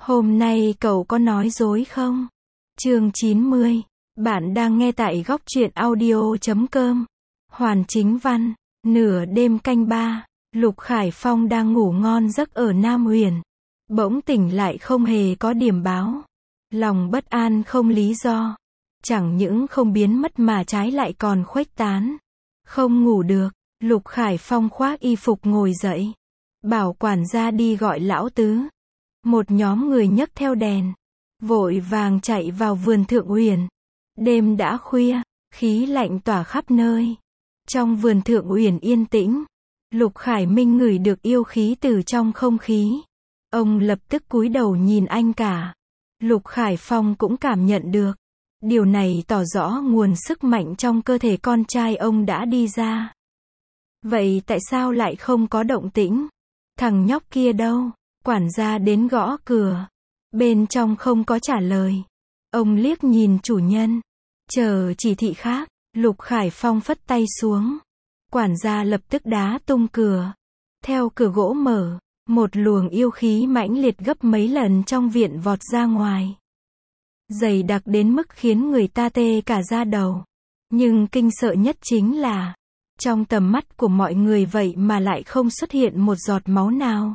Hôm nay cậu có nói dối không? Chương 90. Bạn đang nghe tại góc truyện audio.com. Hoàn Chính Văn. Nửa đêm canh 3, Lục Khải Phong đang ngủ ngon giấc ở Nam Huyền. Bỗng tỉnh lại không hề có điểm báo. Lòng bất an không lý do. Chẳng những không biến mất mà trái lại còn khuếch tán. Không ngủ được, Lục Khải Phong khoác y phục ngồi dậy. Bảo quản gia đi gọi lão tứ. Một nhóm người nhấc theo đèn, vội vàng chạy vào vườn Thượng Uyển. Đêm đã khuya, khí lạnh tỏa khắp nơi. Trong vườn Thượng Uyển yên tĩnh, Lục Khải Minh ngửi được yêu khí từ trong không khí. Ông lập tức cúi đầu nhìn anh cả. Lục Khải Phong cũng cảm nhận được. Điều này tỏ rõ nguồn sức mạnh trong cơ thể con trai ông đã đi ra. Vậy tại sao lại không có động tĩnh? Thằng nhóc kia đâu? Quản gia đến gõ cửa. Bên trong không có trả lời. Ông liếc nhìn chủ nhân. Chờ chỉ thị khác. Lục Khải Phong phất tay xuống. Quản gia lập tức đá tung cửa. Theo cửa gỗ mở, một luồng yêu khí mãnh liệt gấp mấy lần trong viện vọt ra ngoài. Dày đặc đến mức khiến người ta tê cả da đầu. Nhưng kinh sợ nhất chính là, trong tầm mắt của mọi người vậy mà lại không xuất hiện một giọt máu nào.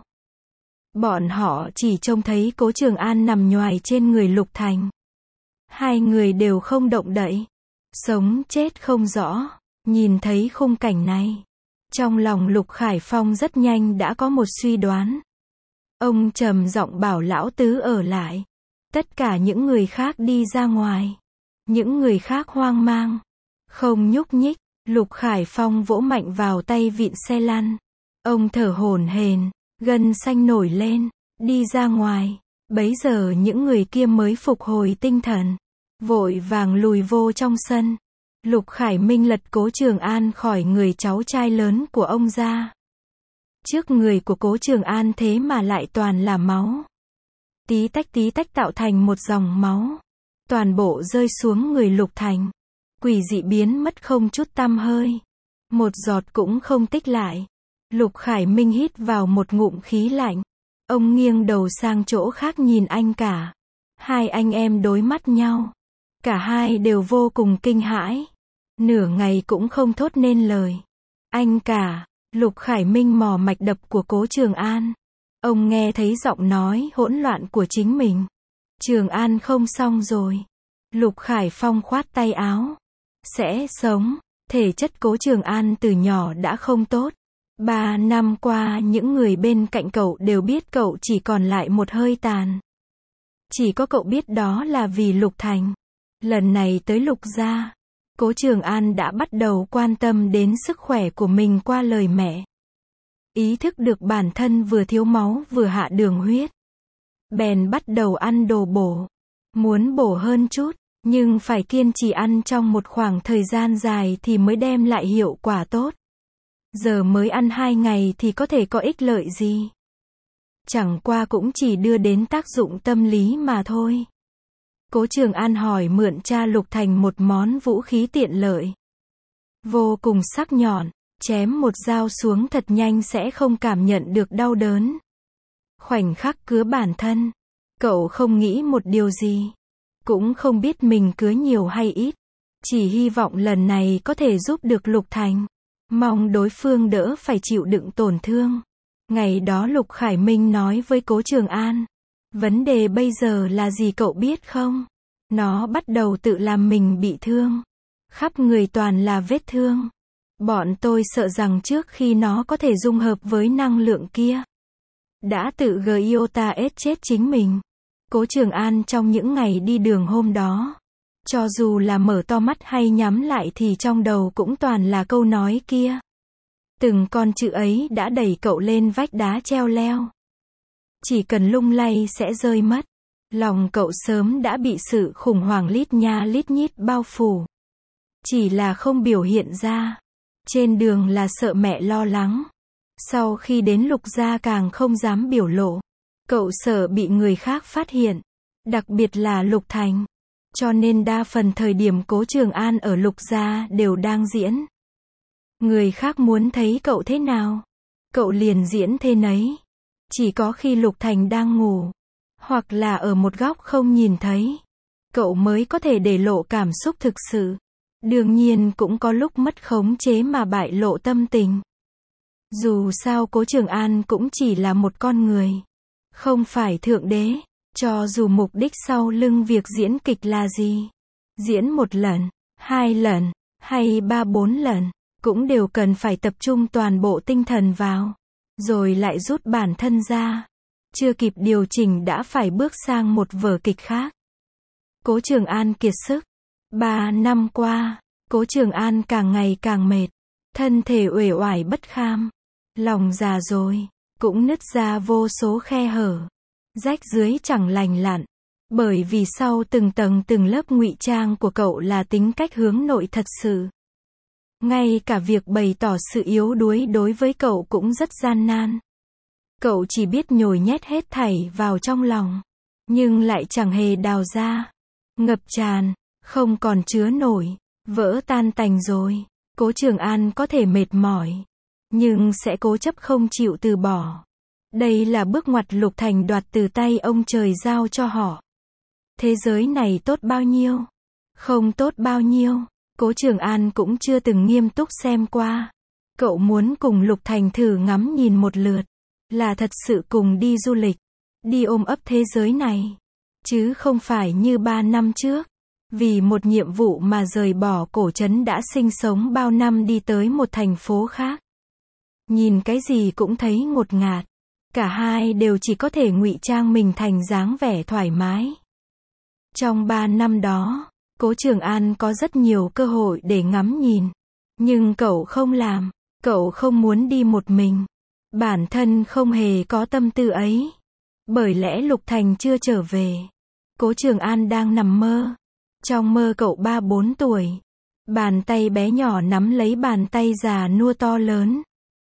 Bọn họ chỉ trông thấy Cố Trường An nằm nhoài trên người Lục Thành. Hai người đều không động đậy. Sống chết không rõ. Nhìn thấy khung cảnh này, trong lòng Lục Khải Phong rất nhanh đã có một suy đoán. Ông trầm giọng bảo lão tứ ở lại. Tất cả những người khác đi ra ngoài. Những người khác hoang mang, không nhúc nhích. Lục Khải Phong vỗ mạnh vào tay vịn xe lăn. Ông thở hổn hển, gân xanh nổi lên, đi ra ngoài. Bấy giờ những người kia mới phục hồi tinh thần, vội vàng lùi vô trong sân. Lục Khải Minh lật Cố Trường An khỏi người cháu trai lớn của ông ra. Trước người của Cố Trường An thế mà lại toàn là máu. Tí tách tạo thành một dòng máu. Toàn bộ rơi xuống người Lục Thành. Quỷ dị biến mất không chút tăm hơi. Một giọt cũng không tích lại. Lục Khải Minh hít vào một ngụm khí lạnh. Ông nghiêng đầu sang chỗ khác nhìn anh cả. Hai anh em đối mắt nhau. Cả hai đều vô cùng kinh hãi. Nửa ngày cũng không thốt nên lời. Anh cả. Lục Khải Minh mò mạch đập của Cố Trường An. Ông nghe thấy giọng nói hỗn loạn của chính mình. Trường An không xong rồi. Lục Khải Phong khoát tay áo. Sẽ sống. Thể chất Cố Trường An từ nhỏ đã không tốt. 3 năm qua những người bên cạnh cậu đều biết cậu chỉ còn lại một hơi tàn. Chỉ có cậu biết đó là vì Lục Thành. Lần này tới Lục gia, Cố Trường An đã bắt đầu quan tâm đến sức khỏe của mình qua lời mẹ. Ý thức được bản thân vừa thiếu máu vừa hạ đường huyết. Bèn bắt đầu ăn đồ bổ. Muốn bổ hơn chút, nhưng phải kiên trì ăn trong một khoảng thời gian dài thì mới đem lại hiệu quả tốt. Giờ mới ăn 2 ngày thì có thể có ích lợi gì? Chẳng qua cũng chỉ đưa đến tác dụng tâm lý mà thôi. Cố Trường An hỏi mượn cha Lục Thành một món vũ khí tiện lợi. Vô cùng sắc nhọn, chém một dao xuống thật nhanh sẽ không cảm nhận được đau đớn. Khoảnh khắc cứa bản thân, cậu không nghĩ một điều gì. Cũng không biết mình cứa nhiều hay ít. Chỉ hy vọng lần này có thể giúp được Lục Thành. Mong đối phương đỡ phải chịu đựng tổn thương. Ngày đó Lục Khải Minh nói với Cố Trường An. Vấn đề bây giờ là gì cậu biết không? Nó bắt đầu tự làm mình bị thương. Khắp người toàn là vết thương. Bọn tôi sợ rằng trước khi nó có thể dung hợp với năng lượng kia, đã tự iota chết chính mình. Cố Trường An trong những ngày đi đường hôm đó, cho dù là mở to mắt hay nhắm lại thì trong đầu cũng toàn là câu nói kia. Từng con chữ ấy đã đẩy cậu lên vách đá treo leo. Chỉ cần lung lay sẽ rơi mất. Lòng cậu sớm đã bị sự khủng hoảng lít nha lít nhít bao phủ. Chỉ là không biểu hiện ra. Trên đường là sợ mẹ lo lắng. Sau khi đến Lục gia càng không dám biểu lộ. Cậu sợ bị người khác phát hiện. Đặc biệt là Lục Thành. Cho nên đa phần thời điểm Cố Trường An ở Lục gia đều đang diễn. Người khác muốn thấy cậu thế nào, cậu liền diễn thế nấy. Chỉ có khi Lục Thành đang ngủ, hoặc là ở một góc không nhìn thấy, cậu mới có thể để lộ cảm xúc thực sự. Đương nhiên cũng có lúc mất khống chế mà bại lộ tâm tình. Dù sao Cố Trường An cũng chỉ là một con người, không phải thượng đế, cho dù mục đích sau lưng việc diễn kịch là gì. Diễn một lần, 2 lần, hay 3-4 lần, cũng đều cần phải tập trung toàn bộ tinh thần vào, rồi lại rút bản thân ra. Chưa kịp điều chỉnh đã phải bước sang một vở kịch khác. Cố Trường An kiệt sức. 3 năm qua, Cố Trường An càng ngày càng mệt, thân thể uể oải bất kham, lòng già rồi, cũng nứt ra vô số khe hở, rách rưới chẳng lành lặn, bởi vì sau từng tầng từng lớp ngụy trang của cậu là tính cách hướng nội thật sự. Ngay cả việc bày tỏ sự yếu đuối đối với cậu cũng rất gian nan. Cậu chỉ biết nhồi nhét hết thảy vào trong lòng, nhưng lại chẳng hề đào ra, ngập tràn, không còn chứa nổi, vỡ tan tành rồi. Cố Trường An có thể mệt mỏi, nhưng sẽ cố chấp không chịu từ bỏ. Đây là bước ngoặt Lục Thành đoạt từ tay ông trời giao cho họ. Thế giới này tốt bao nhiêu, không tốt bao nhiêu, Cố Trường An cũng chưa từng nghiêm túc xem qua. Cậu muốn cùng Lục Thành thử ngắm nhìn một lượt, là thật sự cùng đi du lịch, đi ôm ấp thế giới này, chứ không phải như 3 năm trước, vì một nhiệm vụ mà rời bỏ cổ trấn đã sinh sống bao năm đi tới một thành phố khác. Nhìn cái gì cũng thấy ngột ngạt, cả hai đều chỉ có thể ngụy trang mình thành dáng vẻ thoải mái. Trong 3 năm đó, Cố Trường An có rất nhiều cơ hội để ngắm nhìn, nhưng cậu không làm, cậu không muốn đi một mình. Bản thân không hề có tâm tư ấy. Bởi lẽ Lục Thành chưa trở về. Cố Trường An đang nằm mơ. Trong mơ cậu 3-4 tuổi. Bàn tay bé nhỏ nắm lấy bàn tay già nua to lớn.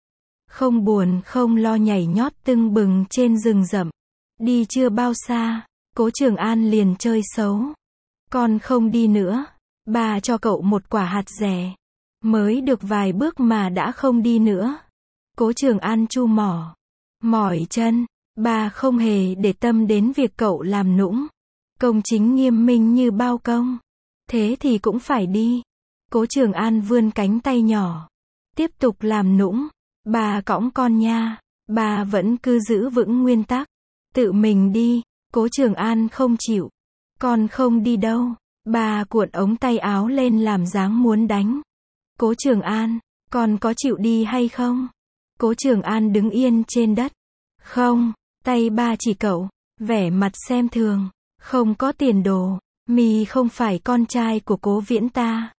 Không buồn không lo nhảy nhót tưng bừng trên rừng rậm. Đi chưa bao xa, Cố Trường An liền chơi xấu. Con không đi nữa. Bà cho cậu một quả hạt dẻ. Mới được vài bước mà đã không đi nữa. Cố Trường An chu mỏ, mỏi chân, bà không hề để tâm đến việc cậu làm nũng. Công chính nghiêm minh như bao công. Thế thì cũng phải đi. Cố Trường An vươn cánh tay nhỏ, tiếp tục làm nũng. Bà cõng con nha. Bà vẫn cứ giữ vững nguyên tắc. Tự mình đi. Cố Trường An không chịu. Con không đi đâu. Bà cuộn ống tay áo lên làm dáng muốn đánh. Cố Trường An, con có chịu đi hay không? Cố Trường An đứng yên trên đất. Không, tay ba chỉ cậu, vẻ mặt xem thường. Không có tiền đồ, mì không phải con trai của Cố Viễn ta.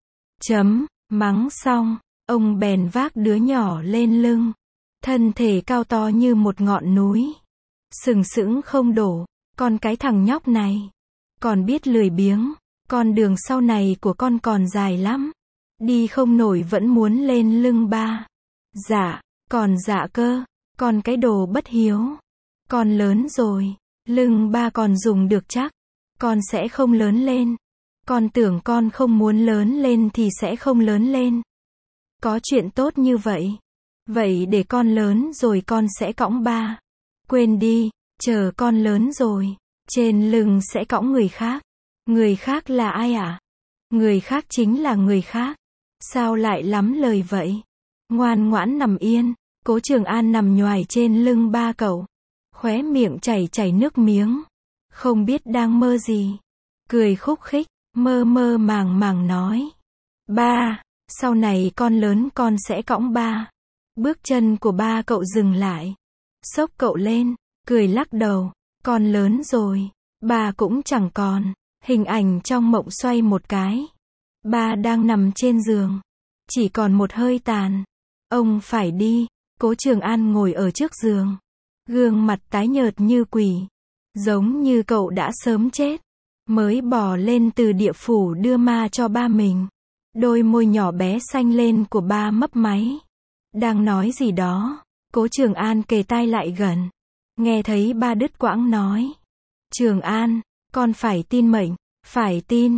Mắng xong, ông bèn vác đứa nhỏ lên lưng. Thân thể cao to như một ngọn núi. Sừng sững không đổ, con cái thằng nhóc này. Còn biết lười biếng, con đường sau này của con còn dài lắm. Đi không nổi vẫn muốn lên lưng ba. Dạ. Còn dạ cơ, con cái đồ bất hiếu. Con lớn rồi, lưng ba còn dùng được chắc. Con sẽ không lớn lên. Con tưởng con không muốn lớn lên thì sẽ không lớn lên. Có chuyện tốt như vậy. Vậy để con lớn rồi con sẽ cõng ba. Quên đi, chờ con lớn rồi, trên lưng sẽ cõng người khác. Người khác là ai ạ? Người khác chính là người khác. Sao lại lắm lời vậy? Ngoan ngoãn nằm yên. Cố Trường An nằm nhoài trên lưng ba cậu. Khóe miệng chảy nước miếng. Không biết đang mơ gì. Cười khúc khích, mơ mơ màng màng nói. Ba, sau này con lớn con sẽ cõng ba. Bước chân của ba cậu dừng lại. Xốc cậu lên, cười lắc đầu. Con lớn rồi, ba cũng chẳng còn. Hình ảnh trong mộng xoay một cái. Ba đang nằm trên giường. Chỉ còn một hơi tàn. Ông phải đi. Cố Trường An ngồi ở trước giường. Gương mặt tái nhợt như quỷ. Giống như cậu đã sớm chết. Mới bò lên từ địa phủ đưa ma cho ba mình. Đôi môi nhỏ bé xanh lên của ba mấp máy. Đang nói gì đó. Cố Trường An kề tai lại gần. Nghe thấy ba đứt quãng nói. Trường An, con phải tin mệnh. Phải tin.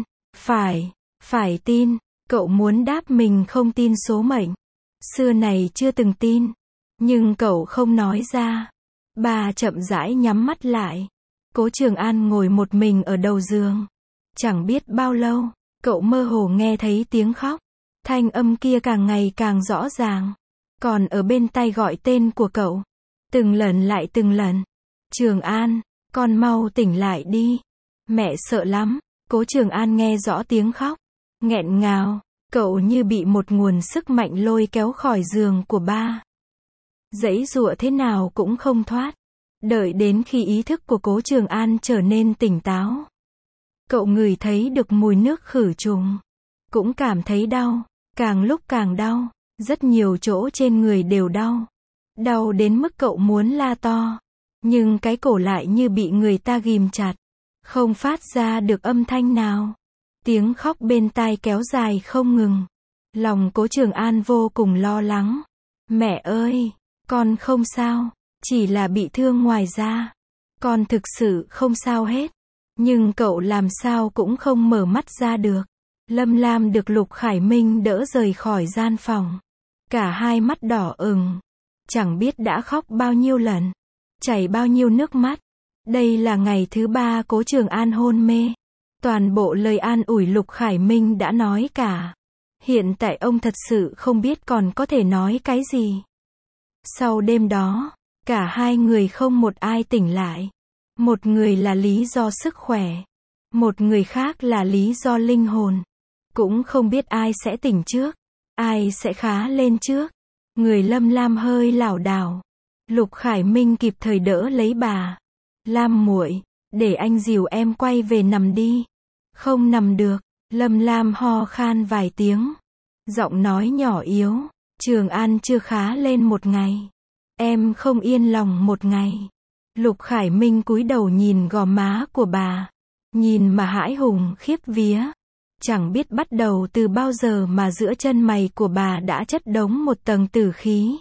Phải tin. Cậu muốn đáp mình không tin số mệnh. Xưa này chưa từng tin. Nhưng cậu không nói ra. Bà chậm rãi nhắm mắt lại. Cố Trường An ngồi một mình ở đầu giường. Chẳng biết bao lâu, cậu mơ hồ nghe thấy tiếng khóc. Thanh âm kia càng ngày càng rõ ràng. Còn ở bên tai gọi tên của cậu. Từng lần lại từng lần. Trường An, con mau tỉnh lại đi. Mẹ sợ lắm. Cố Trường An nghe rõ tiếng khóc. Nghẹn ngào, cậu như bị một nguồn sức mạnh lôi kéo khỏi giường của ba. Giãy giụa thế nào cũng không thoát. Đợi đến khi ý thức của Cố Trường An trở nên tỉnh táo. Cậu ngửi thấy được mùi nước khử trùng. Cũng cảm thấy đau. Càng lúc càng đau. Rất nhiều chỗ trên người đều đau. Đau đến mức cậu muốn la to. Nhưng cái cổ lại như bị người ta ghim chặt. Không phát ra được âm thanh nào. Tiếng khóc bên tai kéo dài không ngừng. Lòng Cố Trường An vô cùng lo lắng. Mẹ ơi, con không sao. Chỉ là bị thương ngoài da. Con thực sự không sao hết. Nhưng cậu làm sao cũng không mở mắt ra được. Lâm Lam được Lục Khải Minh đỡ rời khỏi gian phòng. Cả hai mắt đỏ ửng. Chẳng biết đã khóc bao nhiêu lần. Chảy bao nhiêu nước mắt. Đây là ngày thứ 3 Cố Trường An hôn mê. Toàn bộ lời an ủi Lục Khải Minh đã nói cả. Hiện tại ông thật sự không biết còn có thể nói cái gì. Sau đêm đó, cả hai người không một ai tỉnh lại. Một người là lý do sức khỏe. Một người khác là lý do linh hồn. Cũng không biết ai sẽ tỉnh trước. Ai sẽ khá lên trước. Người Lâm Lam hơi lảo đảo. Lục Khải Minh kịp thời đỡ lấy bà. Lam muội, để anh dìu em quay về nằm đi. Không nằm được. Lâm Lam ho khan vài tiếng. Giọng nói nhỏ yếu. Trường An chưa khá lên một ngày. Em không yên lòng một ngày. Lục Khải Minh cúi đầu nhìn gò má của bà. Nhìn mà hãi hùng khiếp vía. Chẳng biết bắt đầu từ bao giờ mà giữa chân mày của bà đã chất đống một tầng tử khí.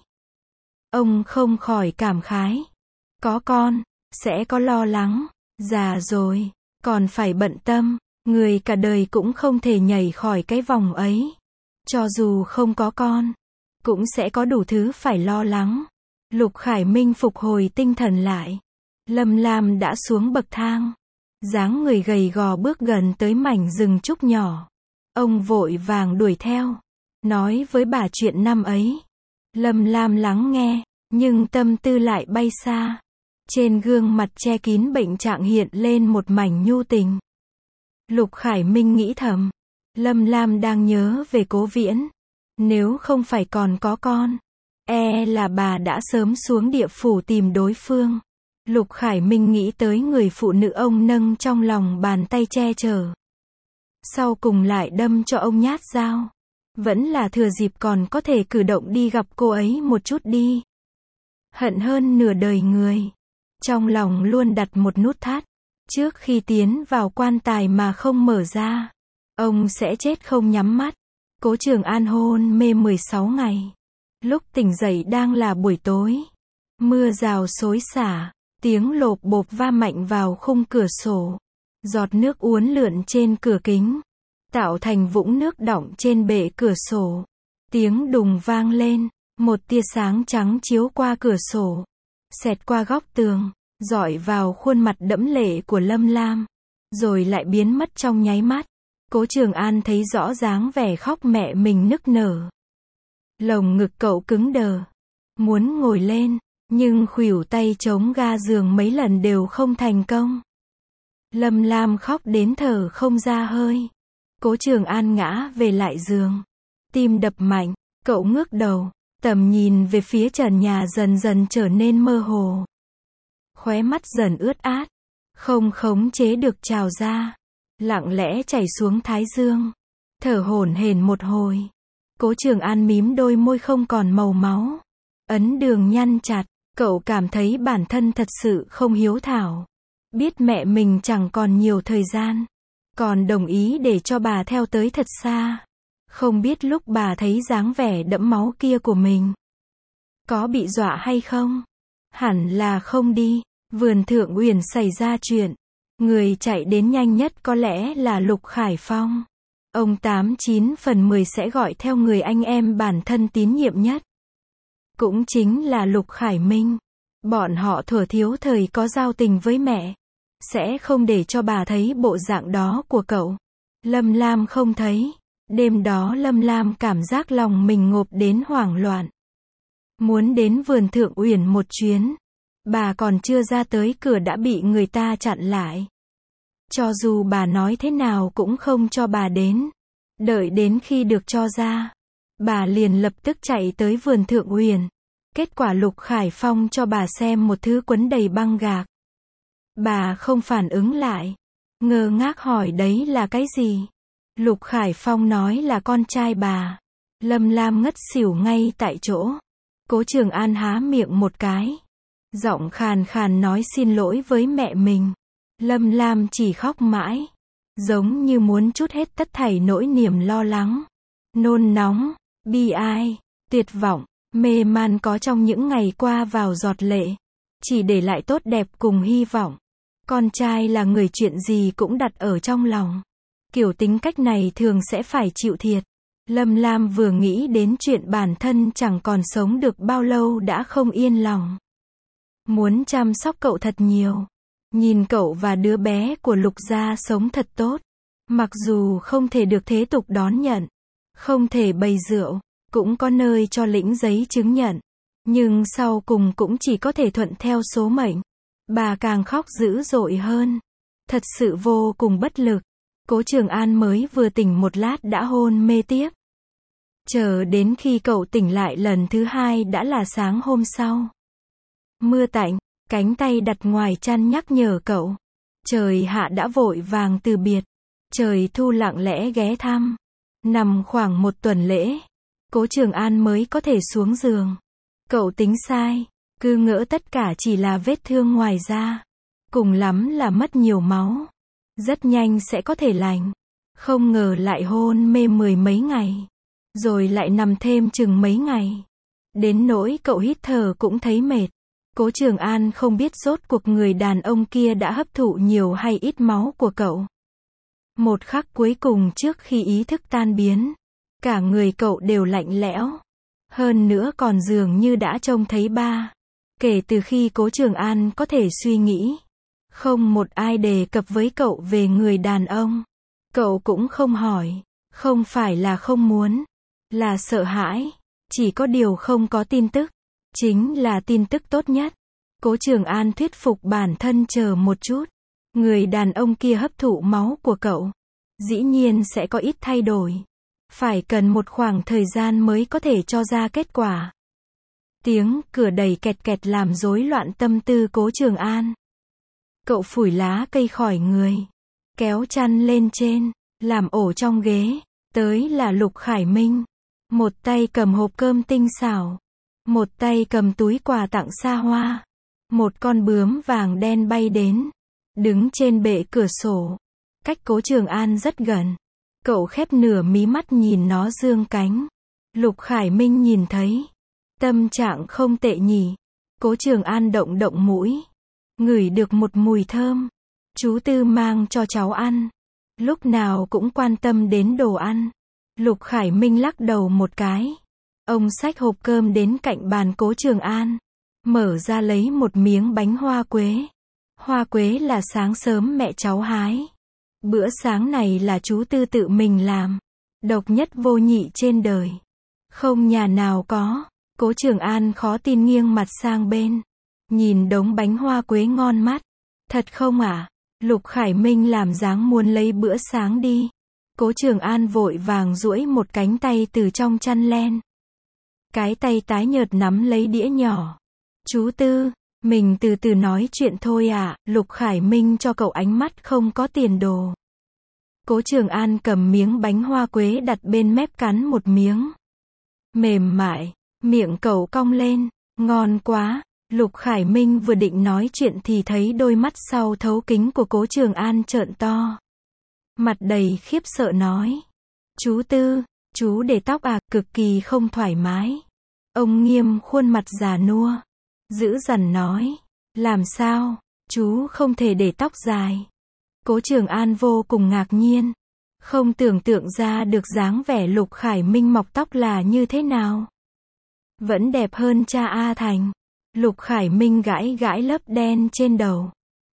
Ông không khỏi cảm khái. Có con, sẽ có lo lắng. Già rồi, còn phải bận tâm. Người cả đời cũng không thể nhảy khỏi cái vòng ấy. Cho dù không có con, cũng sẽ có đủ thứ phải lo lắng. Lục Khải Minh phục hồi tinh thần lại. Lâm Lam đã xuống bậc thang. Dáng người gầy gò bước gần tới mảnh rừng trúc nhỏ. Ông vội vàng đuổi theo. Nói với bà chuyện năm ấy. Lâm Lam lắng nghe, nhưng tâm tư lại bay xa. Trên gương mặt che kín bệnh trạng hiện lên một mảnh nhu tình. Lục Khải Minh nghĩ thầm. Lâm Lam đang nhớ về Cố Viễn. Nếu không phải còn có con, là bà đã sớm xuống địa phủ tìm đối phương. Lục Khải Minh nghĩ tới người phụ nữ ông nâng trong lòng bàn tay che chở. Sau cùng lại đâm cho ông nhát dao. Vẫn là thừa dịp còn có thể cử động đi gặp cô ấy một chút đi. Hận hơn nửa đời người. Trong lòng luôn đặt một nút thắt. Trước khi tiến vào quan tài mà không mở ra, ông sẽ chết không nhắm mắt. Cố Trường An hôn mê 16 ngày. Lúc tỉnh dậy đang là buổi tối. Mưa rào xối xả. Tiếng lộp bộp va mạnh vào khung cửa sổ. Giọt nước uốn lượn trên cửa kính. Tạo thành vũng nước đọng trên bệ cửa sổ. Tiếng đùng vang lên. Một tia sáng trắng chiếu qua cửa sổ. Xẹt qua góc tường. Rọi vào khuôn mặt đẫm lệ của Lâm Lam. Rồi lại biến mất trong nháy mắt. Cố Trường An thấy rõ dáng vẻ khóc mẹ mình nức nở. Lồng ngực cậu cứng đờ. Muốn ngồi lên. Nhưng khuỷu tay chống ga giường mấy lần đều không thành công. Lâm Lam khóc đến thở không ra hơi. Cố Trường An ngã về lại giường. Tim đập mạnh. Cậu ngước đầu. Tầm nhìn về phía trần nhà dần dần trở nên mơ hồ. Khóe mắt dần ướt át. Không khống chế được trào ra. Lặng lẽ chảy xuống thái dương. Thở hổn hển một hồi. Cố Trường An mím đôi môi không còn màu máu. Ấn đường nhăn chặt. Cậu cảm thấy bản thân thật sự không hiếu thảo. Biết mẹ mình chẳng còn nhiều thời gian. Còn đồng ý để cho bà theo tới thật xa. Không biết lúc bà thấy dáng vẻ đẫm máu kia của mình, có bị dọa hay không? Hẳn là không đi. Vườn Thượng Uyển xảy ra chuyện. Người chạy đến nhanh nhất có lẽ là Lục Khải Phong. Ông 89 phần 10 sẽ gọi theo người anh em bản thân tín nhiệm nhất. Cũng chính là Lục Khải Minh. Bọn họ thuở thiếu thời có giao tình với mẹ. sẽ không để cho bà thấy bộ dạng đó của cậu. Lâm Lam không thấy. Đêm đó Lâm Lam cảm giác lòng mình ngộp đến hoảng loạn. Muốn đến vườn Thượng Uyển một chuyến. Bà còn chưa ra tới cửa đã bị người ta chặn lại. Cho dù bà nói thế nào cũng không cho bà đến. Đợi đến khi được cho ra, bà liền lập tức chạy tới vườn Thượng Uyển. Kết quả Lục Khải Phong cho bà xem một thứ quấn đầy băng gạc. Bà không phản ứng lại. Ngơ ngác hỏi đấy là cái gì? Lục Khải Phong nói là con trai bà. Lâm Lam ngất xỉu ngay tại chỗ. Cố Trường An há miệng một cái. Giọng khàn khàn nói xin lỗi với mẹ mình. Lâm Lam chỉ khóc mãi. Giống như muốn trút hết tất thảy nỗi niềm lo lắng. Nôn nóng, bi ai, tuyệt vọng, mê man có trong những ngày qua vào giọt lệ. Chỉ để lại tốt đẹp cùng hy vọng. Con trai là người chuyện gì cũng đặt ở trong lòng. Kiểu tính cách này thường sẽ phải chịu thiệt. Lâm Lam vừa nghĩ đến chuyện bản thân chẳng còn sống được bao lâu đã không yên lòng. Muốn chăm sóc cậu thật nhiều. Nhìn cậu và đứa bé của Lục gia sống thật tốt. Mặc dù không thể được thế tục đón nhận, không thể bày rượu, cũng có nơi cho lĩnh giấy chứng nhận. Nhưng sau cùng cũng chỉ có thể thuận theo số mệnh. Bà càng khóc dữ dội hơn. Thật sự vô cùng bất lực. Cố Trường An mới vừa tỉnh một lát đã hôn mê tiếp. Chờ đến khi cậu tỉnh lại lần thứ hai đã là sáng hôm sau. Mưa tạnh, cánh tay đặt ngoài chăn nhắc nhở cậu. Trời hạ đã vội vàng từ biệt. Trời thu lặng lẽ ghé thăm. Nằm khoảng một tuần lễ, Cố Trường An mới có thể xuống giường. Cậu tính sai, cứ ngỡ tất cả chỉ là vết thương ngoài da. Cùng lắm là mất nhiều máu. Rất nhanh sẽ có thể lành. Không ngờ lại hôn mê 10 mấy ngày. Rồi lại nằm thêm chừng mấy ngày. Đến nỗi cậu hít thở cũng thấy mệt. Cố Trường An không biết rốt cuộc người đàn ông kia đã hấp thụ nhiều hay ít máu của cậu. Một khắc cuối cùng trước khi ý thức tan biến, cả người cậu đều lạnh lẽo. Hơn nữa còn dường như đã trông thấy ba. Kể từ khi Cố Trường An có thể suy nghĩ, không một ai đề cập với cậu về người đàn ông. Cậu cũng không hỏi. Không phải là không muốn, là sợ hãi. Chỉ có điều không có tin tức. Chính là tin tức tốt nhất. Cố Trường An thuyết phục bản thân chờ một chút. Người đàn ông kia hấp thụ máu của cậu. Dĩ nhiên sẽ có ít thay đổi. Phải cần một khoảng thời gian mới có thể cho ra kết quả. Tiếng cửa đẩy kẹt kẹt làm rối loạn tâm tư Cố Trường An. Cậu phủi lá cây khỏi người. Kéo chăn lên trên. Làm ổ trong ghế. Tới là Lục Khải Minh. Một tay cầm hộp cơm tinh xảo. Một tay cầm túi quà tặng xa hoa. Một con bướm vàng đen bay đến. Đứng trên bệ cửa sổ. Cách Cố Trường An rất gần. Cậu khép nửa mí mắt nhìn nó dương cánh. Lục Khải Minh nhìn thấy. Tâm trạng không tệ nhỉ. Cố Trường An động động mũi. Ngửi được một mùi thơm. Chú Tư mang cho cháu ăn. Lúc nào cũng quan tâm đến đồ ăn. Lục Khải Minh lắc đầu một cái. Ông xách hộp cơm đến cạnh bàn Cố Trường An. Mở ra lấy một miếng bánh hoa quế. Hoa quế là sáng sớm mẹ cháu hái. Bữa sáng này là chú Tư tự mình làm. Độc nhất vô nhị trên đời. Không nhà nào có. Cố Trường An khó tin nghiêng mặt sang bên. Nhìn đống bánh hoa quế ngon mắt. Thật không ạ? Lục Khải Minh làm dáng muốn lấy bữa sáng đi. Cố Trường An vội vàng duỗi một cánh tay từ trong chăn len. Cái tay tái nhợt nắm lấy đĩa nhỏ. Chú Tư, mình từ từ nói chuyện thôi ạ. Lục Khải Minh cho cậu ánh mắt không có tiền đồ. Cố Trường An cầm miếng bánh hoa quế đặt bên mép cắn một miếng. Mềm mại, miệng cậu cong lên, ngon quá. Lục Khải Minh vừa định nói chuyện thì thấy đôi mắt sau thấu kính của Cố Trường An trợn to. Mặt đầy khiếp sợ nói. Chú Tư, chú để tóc à, cực kỳ không thoải mái. Ông nghiêm khuôn mặt già nua. Dữ dằn nói. Làm sao, chú không thể để tóc dài. Cố Trường An vô cùng ngạc nhiên. Không tưởng tượng ra được dáng vẻ Lục Khải Minh mọc tóc là như thế nào. Vẫn đẹp hơn cha A Thành. Lục Khải Minh gãi gãi lớp đen trên đầu.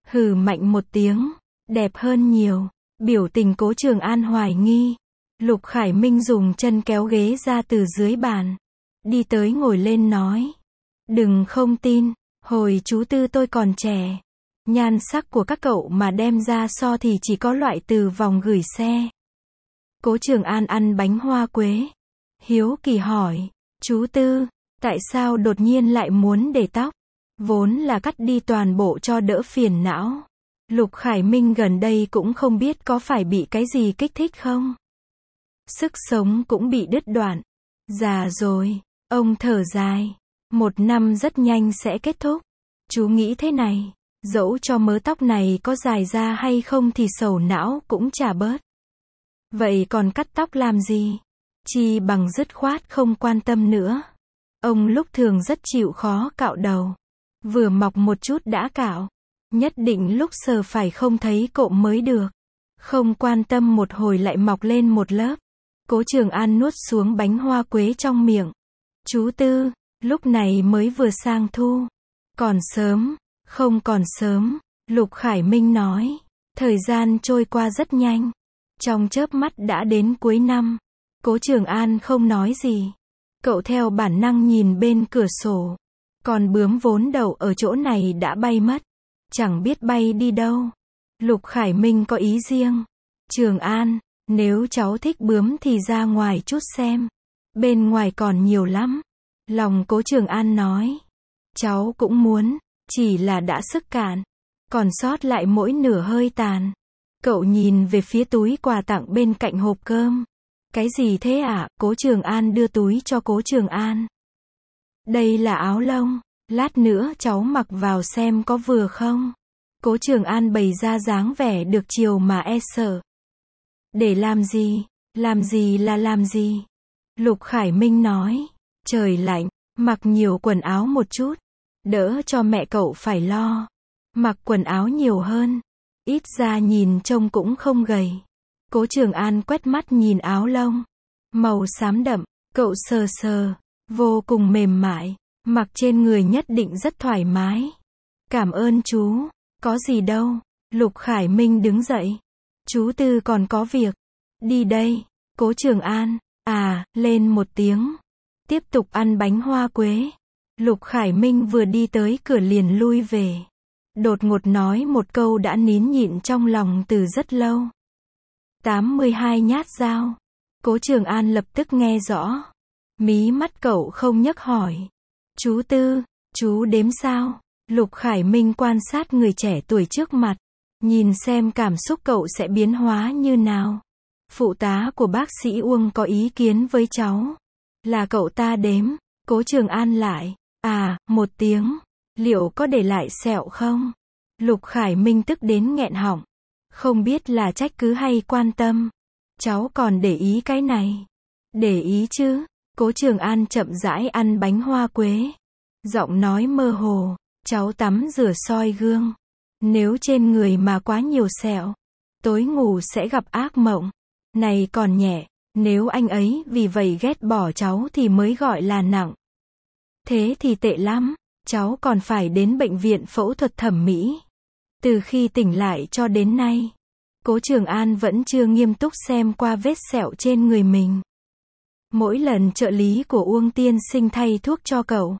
Hừ mạnh một tiếng. Đẹp hơn nhiều. Biểu tình Cố Trường An hoài nghi. Lục Khải Minh dùng chân kéo ghế ra từ dưới bàn. Đi tới ngồi lên nói. Đừng không tin. Hồi chú Tư tôi còn trẻ. Nhan sắc của các cậu mà đem ra so thì chỉ có loại từ vòng gửi xe. Cố Trường An ăn bánh hoa quế. Hiếu kỳ hỏi. Chú Tư, tại sao đột nhiên lại muốn để tóc? Vốn là cắt đi toàn bộ cho đỡ phiền não. Lục Khải Minh gần đây cũng không biết có phải bị cái gì kích thích không. Sức sống cũng bị đứt đoạn. Già rồi, ông thở dài. 1 năm rất nhanh sẽ kết thúc. Chú nghĩ thế này, dẫu cho mớ tóc này có dài ra hay không thì sầu não cũng chả bớt. Vậy còn cắt tóc làm gì? Chi bằng dứt khoát không quan tâm nữa. Ông lúc thường rất chịu khó cạo đầu. Vừa mọc một chút đã cạo. Nhất định lúc sờ phải không thấy cộm mới được. Không quan tâm một hồi lại mọc lên một lớp. Cố Trường An nuốt xuống bánh hoa quế trong miệng. Chú Tư, lúc này mới vừa sang thu. Còn sớm, không còn sớm, Lục Khải Minh nói. Thời gian trôi qua rất nhanh. Trong chớp mắt đã đến cuối năm. Cố Trường An không nói gì. Cậu theo bản năng nhìn bên cửa sổ. Còn bướm vốn đậu ở chỗ này đã bay mất. Chẳng biết bay đi đâu. Lục Khải Minh có ý riêng. Trường An, nếu cháu thích bướm thì ra ngoài chút xem. Bên ngoài còn nhiều lắm. Lòng Cố Trường An nói. Cháu cũng muốn, chỉ là đã sức cạn. Còn sót lại mỗi nửa hơi tàn. Cậu nhìn về phía túi quà tặng bên cạnh hộp cơm. Cái gì thế ạ? Cố Trường An đưa túi cho Cố Trường An. Đây là áo lông. Lát nữa cháu mặc vào xem có vừa không. Cố Trường An bày ra dáng vẻ được chiều mà e sợ. Để làm gì? Làm gì là làm gì? Lục Khải Minh nói. Trời lạnh, mặc nhiều quần áo một chút. Đỡ cho mẹ cậu phải lo. Mặc quần áo nhiều hơn. Ít ra nhìn trông cũng không gầy. Cố Trường An quét mắt nhìn áo lông. Màu xám đậm, cậu sờ sờ. Vô cùng mềm mại. Mặc trên người nhất định rất thoải mái. Cảm ơn chú. Có gì đâu. Lục Khải Minh đứng dậy. Chú Tư còn có việc. Đi đây. Cố Trường An. Lên một tiếng. Tiếp tục ăn bánh hoa quế. Lục Khải Minh vừa đi tới cửa liền lui về. Đột ngột nói một câu đã nín nhịn trong lòng từ rất lâu. 82 nhát dao. Cố Trường An lập tức nghe rõ. Mí mắt cậu không nhấc hỏi. Chú Tư, chú đếm sao? Lục Khải Minh quan sát người trẻ tuổi trước mặt. Nhìn xem cảm xúc cậu sẽ biến hóa như nào. Phụ tá của bác sĩ Uông có ý kiến với cháu. Là cậu ta đếm. Cố Trường An lại. 1 tiếng. Liệu có để lại sẹo không? Lục Khải Minh tức đến nghẹn họng. Không biết là trách cứ hay quan tâm. Cháu còn để ý cái này. Để ý chứ. Cố Trường An chậm rãi ăn bánh hoa quế. Giọng nói mơ hồ. Cháu tắm rửa soi gương. Nếu trên người mà quá nhiều sẹo, tối ngủ sẽ gặp ác mộng. Này còn nhẹ. Nếu anh ấy vì vậy ghét bỏ cháu thì mới gọi là nặng. Thế thì tệ lắm. Cháu còn phải đến bệnh viện phẫu thuật thẩm mỹ. Từ khi tỉnh lại cho đến nay, Cố Trường An vẫn chưa nghiêm túc xem qua vết sẹo trên người mình. Mỗi lần trợ lý của Uông tiên sinh thay thuốc cho cậu,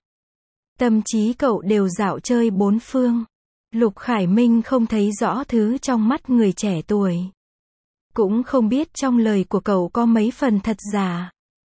tâm trí cậu đều dạo chơi bốn phương. Lục Khải Minh không thấy rõ thứ trong mắt người trẻ tuổi. Cũng không biết trong lời của cậu có mấy phần thật giả.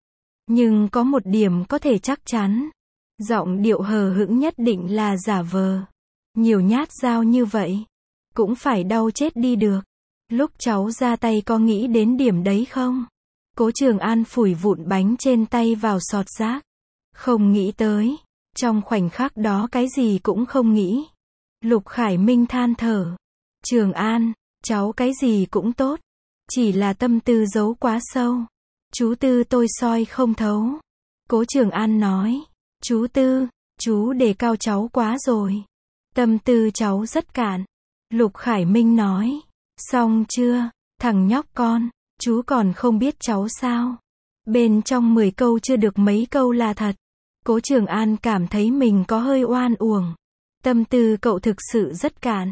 Nhưng có một điểm có thể chắc chắn. Giọng điệu hờ hững nhất định là giả vờ. Nhiều nhát dao như vậy, cũng phải đau chết đi được. Lúc cháu ra tay có nghĩ đến điểm đấy không? Cố Trường An phủi vụn bánh trên tay vào sọt rác. Không nghĩ tới. Trong khoảnh khắc đó cái gì cũng không nghĩ. Lục Khải Minh than thở. Trường An, cháu cái gì cũng tốt. Chỉ là tâm tư giấu quá sâu. Chú Tư tôi soi không thấu. Cố Trường An nói. Chú Tư, chú đề cao cháu quá rồi. Tâm tư cháu rất cạn. Lục Khải Minh nói. Xong chưa, thằng nhóc con, chú còn không biết cháu sao? Bên trong 10 câu chưa được mấy câu là thật. Cố Trường An cảm thấy mình có hơi oan uổng. Tâm tư cậu thực sự rất cạn.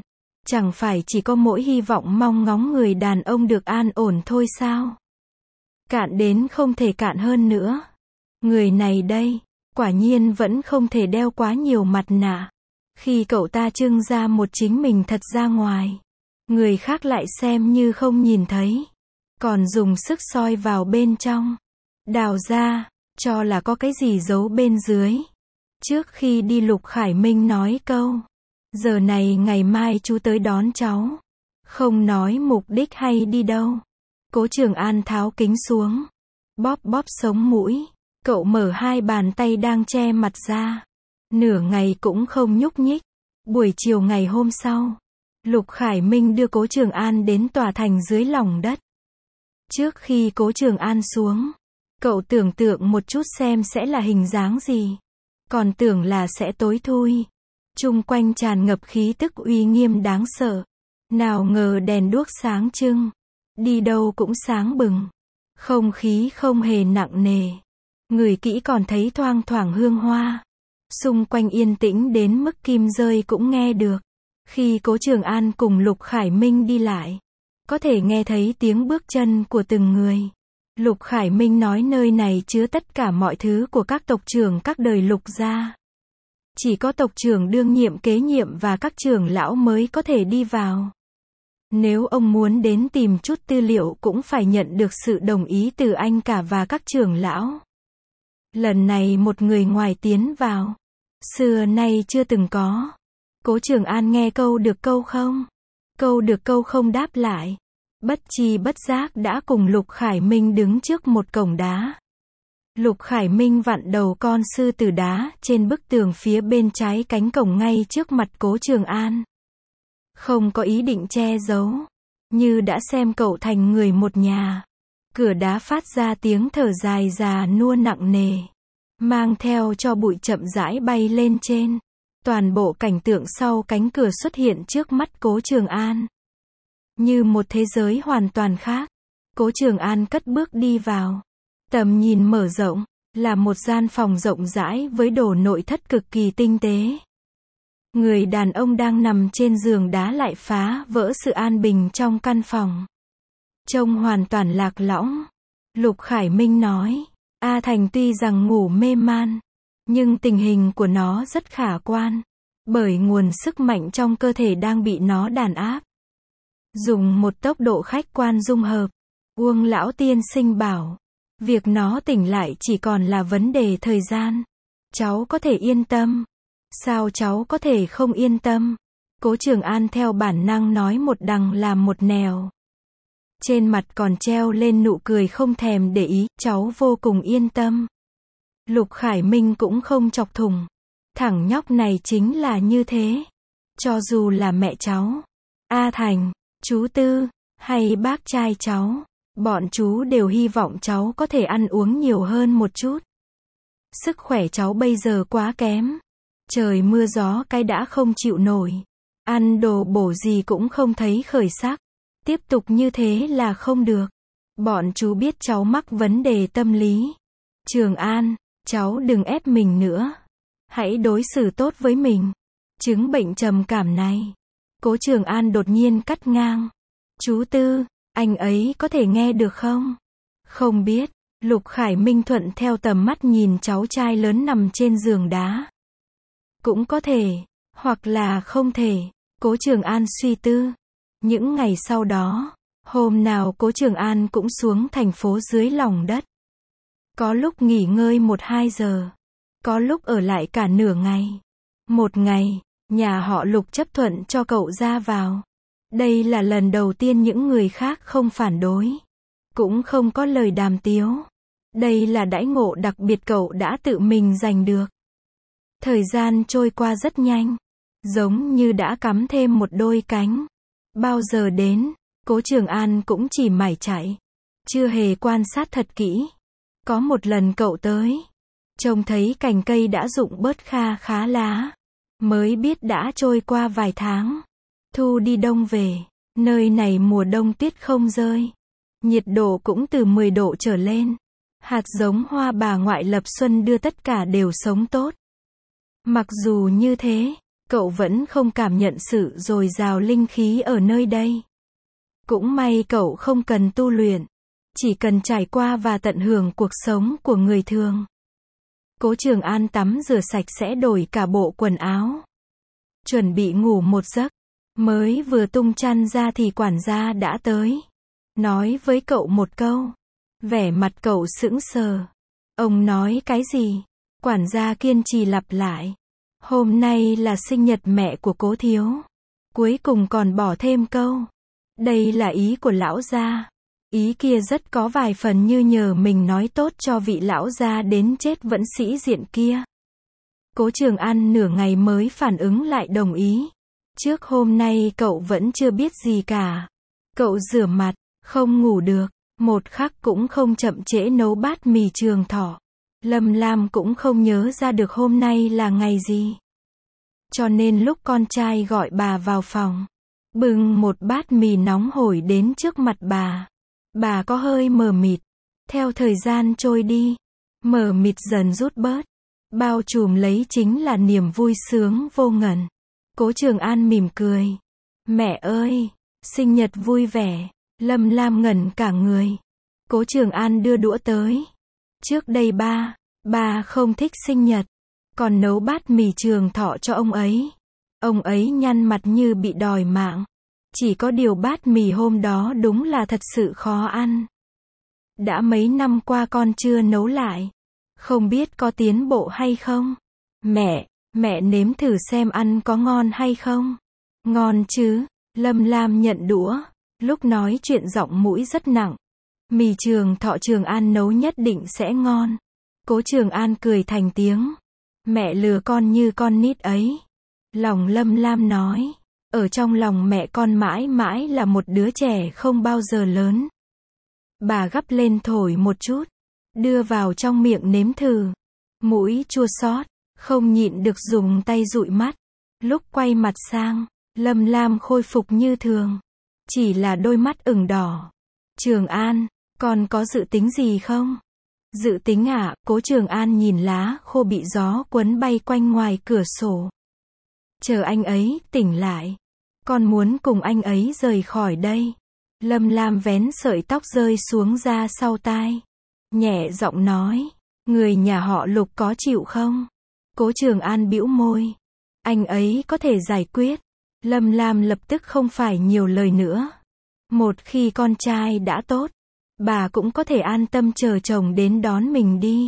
Chẳng phải chỉ có mỗi hy vọng mong ngóng người đàn ông được an ổn thôi sao? Cạn đến không thể cạn hơn nữa. Người này đây, quả nhiên vẫn không thể đeo quá nhiều mặt nạ. Khi cậu ta trưng ra một chính mình thật ra ngoài, người khác lại xem như không nhìn thấy. Còn dùng sức soi vào bên trong, đào ra, cho là có cái gì giấu bên dưới. Trước khi đi Lục Khải Minh nói câu, giờ này ngày mai chú tới đón cháu. Không nói mục đích hay đi đâu. Cố Trường An tháo kính xuống, bóp bóp sống mũi. Cậu mở hai bàn tay đang che mặt ra. Nửa ngày cũng không nhúc nhích. Buổi chiều ngày hôm sau, Lục Khải Minh đưa Cố Trường An đến tòa thành dưới lòng đất. Trước khi Cố Trường An xuống, cậu tưởng tượng một chút xem sẽ là hình dáng gì. Còn tưởng là sẽ tối thui. Chung quanh tràn ngập khí tức uy nghiêm đáng sợ. Nào ngờ đèn đuốc sáng trưng. Đi đâu cũng sáng bừng. Không khí không hề nặng nề. Ngửi kỹ còn thấy thoang thoảng hương hoa. Xung quanh yên tĩnh đến mức kim rơi cũng nghe được. Khi Cố Trường An cùng Lục Khải Minh đi lại, có thể nghe thấy tiếng bước chân của từng người. Lục Khải Minh nói nơi này chứa tất cả mọi thứ của các tộc trưởng các đời Lục gia. Chỉ có tộc trưởng đương nhiệm kế nhiệm và các trưởng lão mới có thể đi vào. Nếu ông muốn đến tìm chút tư liệu cũng phải nhận được sự đồng ý từ anh cả và các trưởng lão. Lần này một người ngoài tiến vào. Xưa nay chưa từng có. Cố Trường An nghe câu được câu không? Câu được câu không đáp lại. Bất chi bất giác đã cùng Lục Khải Minh đứng trước một cổng đá. Lục Khải Minh vặn đầu con sư tử đá trên bức tường phía bên trái cánh cổng ngay trước mặt Cố Trường An. Không có ý định che giấu. Như đã xem cậu thành người một nhà. Cửa đá phát ra tiếng thở dài già nua nặng nề. Mang theo cho bụi chậm rãi bay lên trên. Toàn bộ cảnh tượng sau cánh cửa xuất hiện trước mắt Cố Trường An. Như một thế giới hoàn toàn khác. Cố Trường An cất bước đi vào. Tầm nhìn mở rộng, là một gian phòng rộng rãi với đồ nội thất cực kỳ tinh tế. Người đàn ông đang nằm trên giường đá lại phá vỡ sự an bình trong căn phòng. Trông hoàn toàn lạc lõng. Lục Khải Minh nói, A Thành tuy rằng ngủ mê man, nhưng tình hình của nó rất khả quan. Bởi nguồn sức mạnh trong cơ thể đang bị nó đàn áp. Dùng một tốc độ khách quan dung hợp, Uông lão tiên sinh bảo, việc nó tỉnh lại chỉ còn là vấn đề thời gian. Cháu có thể yên tâm. Sao cháu có thể không yên tâm? Cố Trường An theo bản năng nói một đằng làm một nẻo. Trên mặt còn treo lên nụ cười không thèm để ý, cháu vô cùng yên tâm. Lục Khải Minh cũng không chọc thủng. Thằng nhóc này chính là như thế. Cho dù là mẹ cháu, A Thành, chú Tư, hay bác trai cháu, bọn chú đều hy vọng cháu có thể ăn uống nhiều hơn một chút. Sức khỏe cháu bây giờ quá kém. Trời mưa gió cái đã không chịu nổi. Ăn đồ bổ gì cũng không thấy khởi sắc. Tiếp tục như thế là không được. Bọn chú biết cháu mắc vấn đề tâm lý. Trường An, cháu đừng ép mình nữa. Hãy đối xử tốt với mình. Chứng bệnh trầm cảm này. Cố Trường An đột nhiên cắt ngang. Chú Tư, anh ấy có thể nghe được không? Không biết. Lục Khải Minh thuận theo tầm mắt nhìn cháu trai lớn nằm trên giường đá. Cũng có thể, hoặc là không thể. Cố Trường An suy tư. Những ngày sau đó, hôm nào Cố Trường An cũng xuống thành phố dưới lòng đất. Có lúc nghỉ ngơi 1-2 giờ. Có lúc ở lại cả nửa ngày. Một ngày, nhà họ Lục chấp thuận cho cậu ra vào. Đây là lần đầu tiên những người khác không phản đối. Cũng không có lời đàm tiếu. Đây là đãi ngộ đặc biệt cậu đã tự mình giành được. Thời gian trôi qua rất nhanh. Giống như đã cắm thêm một đôi cánh. Bao giờ đến, Cố Trường An cũng chỉ mải chạy. Chưa hề quan sát thật kỹ. Có một lần cậu tới. Trông thấy cành cây đã rụng bớt kha khá lá. Mới biết đã trôi qua vài tháng. Thu đi đông về. Nơi này mùa đông tuyết không rơi. Nhiệt độ cũng từ 10 độ trở lên. Hạt giống hoa bà ngoại lập xuân đưa tất cả đều sống tốt. Mặc dù như thế, Cậu vẫn không cảm nhận sự dồi dào linh khí ở nơi đây. Cũng may cậu không cần tu luyện, chỉ cần trải qua và tận hưởng cuộc sống của người thường. Cố Trường An tắm rửa sạch sẽ đổi cả bộ quần áo. Chuẩn bị ngủ một giấc. Mới vừa tung chăn ra thì quản gia đã tới. Nói với cậu một câu. Vẻ mặt cậu sững sờ. Ông nói cái gì? Quản gia kiên trì lặp lại. Hôm nay là sinh nhật mẹ của Cố thiếu. Cuối cùng còn bỏ thêm câu. Đây là ý của lão gia. Ý kia rất có vài phần như nhờ mình nói tốt cho vị lão gia đến chết vẫn sĩ diện kia. Cố Trường An nửa ngày mới phản ứng lại đồng ý. Trước hôm nay cậu vẫn chưa biết gì cả. Cậu rửa mặt, không ngủ được, một khắc cũng không chậm trễ nấu bát mì Trường Thọ. Lâm Lam cũng không nhớ ra được hôm nay là ngày gì. Cho nên lúc con trai gọi bà vào phòng, bưng một bát mì nóng hổi đến trước mặt bà có hơi mờ mịt. Theo thời gian trôi đi, mờ mịt dần rút bớt. Bao trùm lấy chính là niềm vui sướng vô ngần. Cố Trường An mỉm cười. Mẹ ơi, sinh nhật vui vẻ. Lâm Lam ngẩn cả người. Cố Trường An đưa đũa tới. Trước đây ba không thích sinh nhật. Còn nấu bát mì Trường Thọ cho ông ấy. Ông ấy nhăn mặt như bị đòi mạng. Chỉ có điều bát mì hôm đó đúng là thật sự khó ăn. Đã mấy năm qua con chưa nấu lại. Không biết có tiến bộ hay không? Mẹ nếm thử xem ăn có ngon hay không? Ngon chứ? Lâm Lam nhận đũa. Lúc nói chuyện giọng mũi rất nặng. Mì Trường Thọ Trường An nấu nhất định sẽ ngon. Cố Trường An cười thành tiếng. Mẹ lừa con như con nít ấy. Lòng Lâm Lam nói. Ở trong lòng mẹ con mãi mãi là một đứa trẻ không bao giờ lớn. Bà gắp lên thổi một chút. Đưa vào trong miệng nếm thử. Mũi chua xót, không nhịn được dùng tay dụi mắt. Lúc quay mặt sang, Lâm Lam khôi phục như thường. Chỉ là đôi mắt ửng đỏ. Trường An, con có dự tính gì không? Dự tính à? Cố Trường An nhìn lá khô bị gió cuốn bay quanh ngoài cửa sổ. Chờ anh ấy tỉnh lại. Con muốn cùng anh ấy rời khỏi đây. Lâm Lam vén sợi tóc rơi xuống ra sau tai. Nhẹ giọng nói. Người nhà họ Lục có chịu không? Cố Trường An bĩu môi. Anh ấy có thể giải quyết. Lâm Lam lập tức không phải nhiều lời nữa. Một khi con trai đã tốt, bà cũng có thể an tâm chờ chồng đến đón mình đi.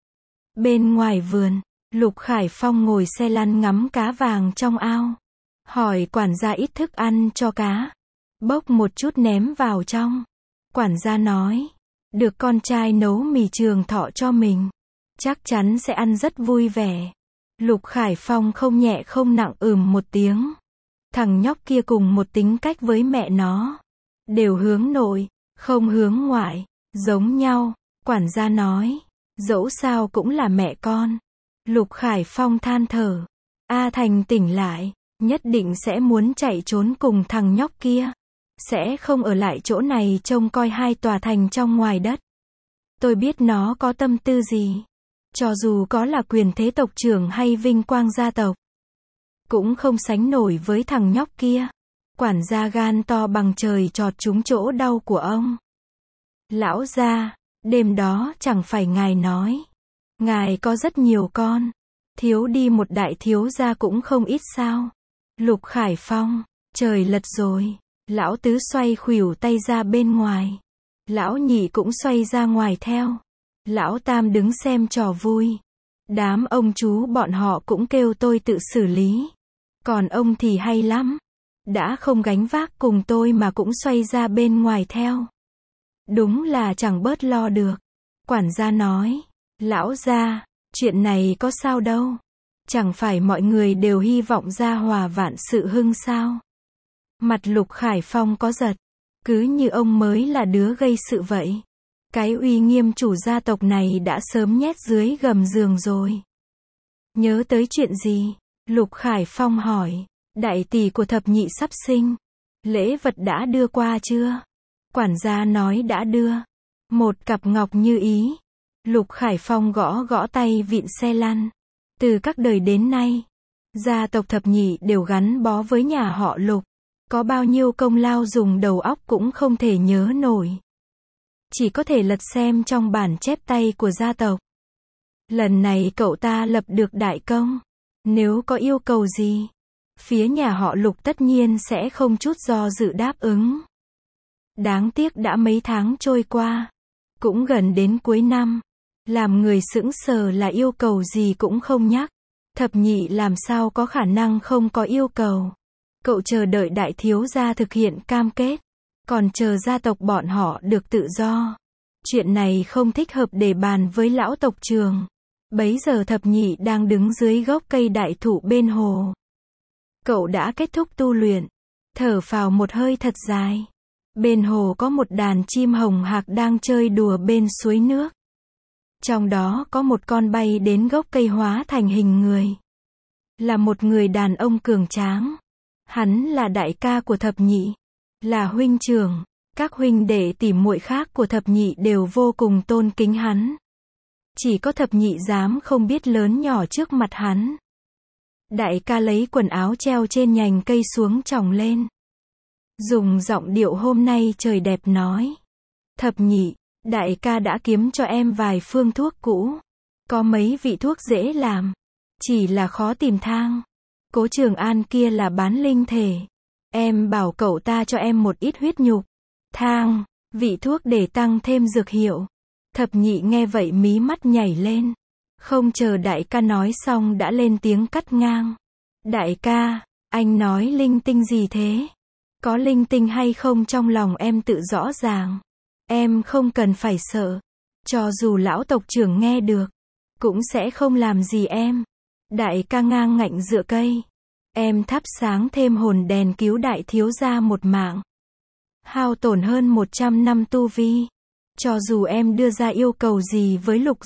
Bên ngoài vườn, Lục Khải Phong ngồi xe lăn ngắm cá vàng trong ao. Hỏi quản gia ít thức ăn cho cá. Bốc một chút ném vào trong. Quản gia nói. Được con trai nấu mì Trường Thọ cho mình. Chắc chắn sẽ ăn rất vui vẻ. Lục Khải Phong không nhẹ không nặng một tiếng. Thằng nhóc kia cùng một tính cách với mẹ nó. Đều hướng nội, không hướng ngoại, giống nhau. Quản gia nói. Dẫu sao cũng là mẹ con. Lục Khải Phong than thở. A Thành tỉnh lại, nhất định sẽ muốn chạy trốn cùng thằng nhóc kia. Sẽ không ở lại chỗ này trông coi hai tòa thành trong ngoài đất. Tôi biết nó có tâm tư gì. Cho dù có là quyền thế tộc trưởng hay vinh quang gia tộc, cũng không sánh nổi với thằng nhóc kia. Quản gia gan to bằng trời chọt trúng chỗ đau của ông. Lão gia, đêm đó chẳng phải ngài nói. Ngài có rất nhiều con. Thiếu đi một đại thiếu gia cũng không ít sao. Lục Khải Phong, trời lật rồi. Lão tứ xoay khuỷu tay ra bên ngoài. Lão nhị cũng xoay ra ngoài theo. Lão tam đứng xem trò vui. Đám ông chú bọn họ cũng kêu tôi tự xử lý. Còn ông thì hay lắm. Đã không gánh vác cùng tôi mà cũng xoay ra bên ngoài theo. Đúng là chẳng bớt lo được. Quản gia nói. Lão gia, chuyện này có sao đâu. Chẳng phải mọi người đều hy vọng gia hòa vạn sự hưng sao? Mặt Lục Khải Phong có giật. Cứ như ông mới là đứa gây sự vậy. Cái uy nghiêm chủ gia tộc này đã sớm nhét dưới gầm giường rồi. Nhớ tới chuyện gì? Lục Khải Phong hỏi. Đại tỷ của thập nhị sắp sinh. Lễ vật đã đưa qua chưa? Quản gia nói đã đưa. Một cặp ngọc như ý. Lục Khải Phong gõ gõ tay vịn xe lăn. Từ các đời đến nay, Gia tộc thập nhị đều gắn bó với nhà họ Lục. Có bao nhiêu công lao dùng đầu óc cũng không thể nhớ nổi. Chỉ có thể lật xem trong bản chép tay của gia tộc. Lần này cậu ta lập được đại công. Nếu có yêu cầu gì, phía nhà họ Lục tất nhiên sẽ không chút do dự đáp ứng. Đáng tiếc đã mấy tháng trôi qua. Cũng gần đến cuối năm. Làm người sững sờ là yêu cầu gì cũng không nhắc. Thập nhị làm sao có khả năng không có yêu cầu. Cậu chờ đợi đại thiếu gia thực hiện cam kết. Còn chờ gia tộc bọn họ được tự do. Chuyện này không thích hợp để bàn với lão tộc trưởng. Bấy giờ thập nhị đang đứng dưới gốc cây đại thụ bên hồ. Cậu đã kết thúc tu luyện. Thở phào một hơi thật dài. Bên hồ có một đàn chim hồng hạc đang chơi đùa bên suối nước. Trong đó có một con bay đến gốc cây hóa thành hình người. Là một người đàn ông cường tráng. Hắn là đại ca của thập nhị. Là huynh trưởng. Các huynh đệ tỉ muội khác của thập nhị đều vô cùng tôn kính hắn. Chỉ có thập nhị dám không biết lớn nhỏ trước mặt hắn. Đại ca lấy quần áo treo trên nhành cây xuống tròng lên. Dùng giọng điệu hôm nay trời đẹp nói. Thập nhị, đại ca đã kiếm cho em vài phương thuốc cũ. Có mấy vị thuốc dễ làm. Chỉ là khó tìm thang. Cố Trường An kia là bán linh thể. Em bảo cậu ta cho em một ít huyết nhục. Thang, vị thuốc để tăng thêm dược hiệu. Thập nhị nghe vậy mí mắt nhảy lên. Không chờ đại ca nói xong đã lên tiếng cắt ngang. Đại ca, anh nói linh tinh gì thế? Có linh tinh hay không trong lòng em tự rõ ràng. Em không cần phải sợ. Cho dù lão tộc trưởng nghe được, cũng sẽ không làm gì em. Đại ca ngang ngạnh dựa cây. Em thắp sáng thêm hồn đèn cứu đại thiếu gia một mạng. Hao tổn hơn 100 năm tu vi. Cho dù em đưa ra yêu cầu gì với Lục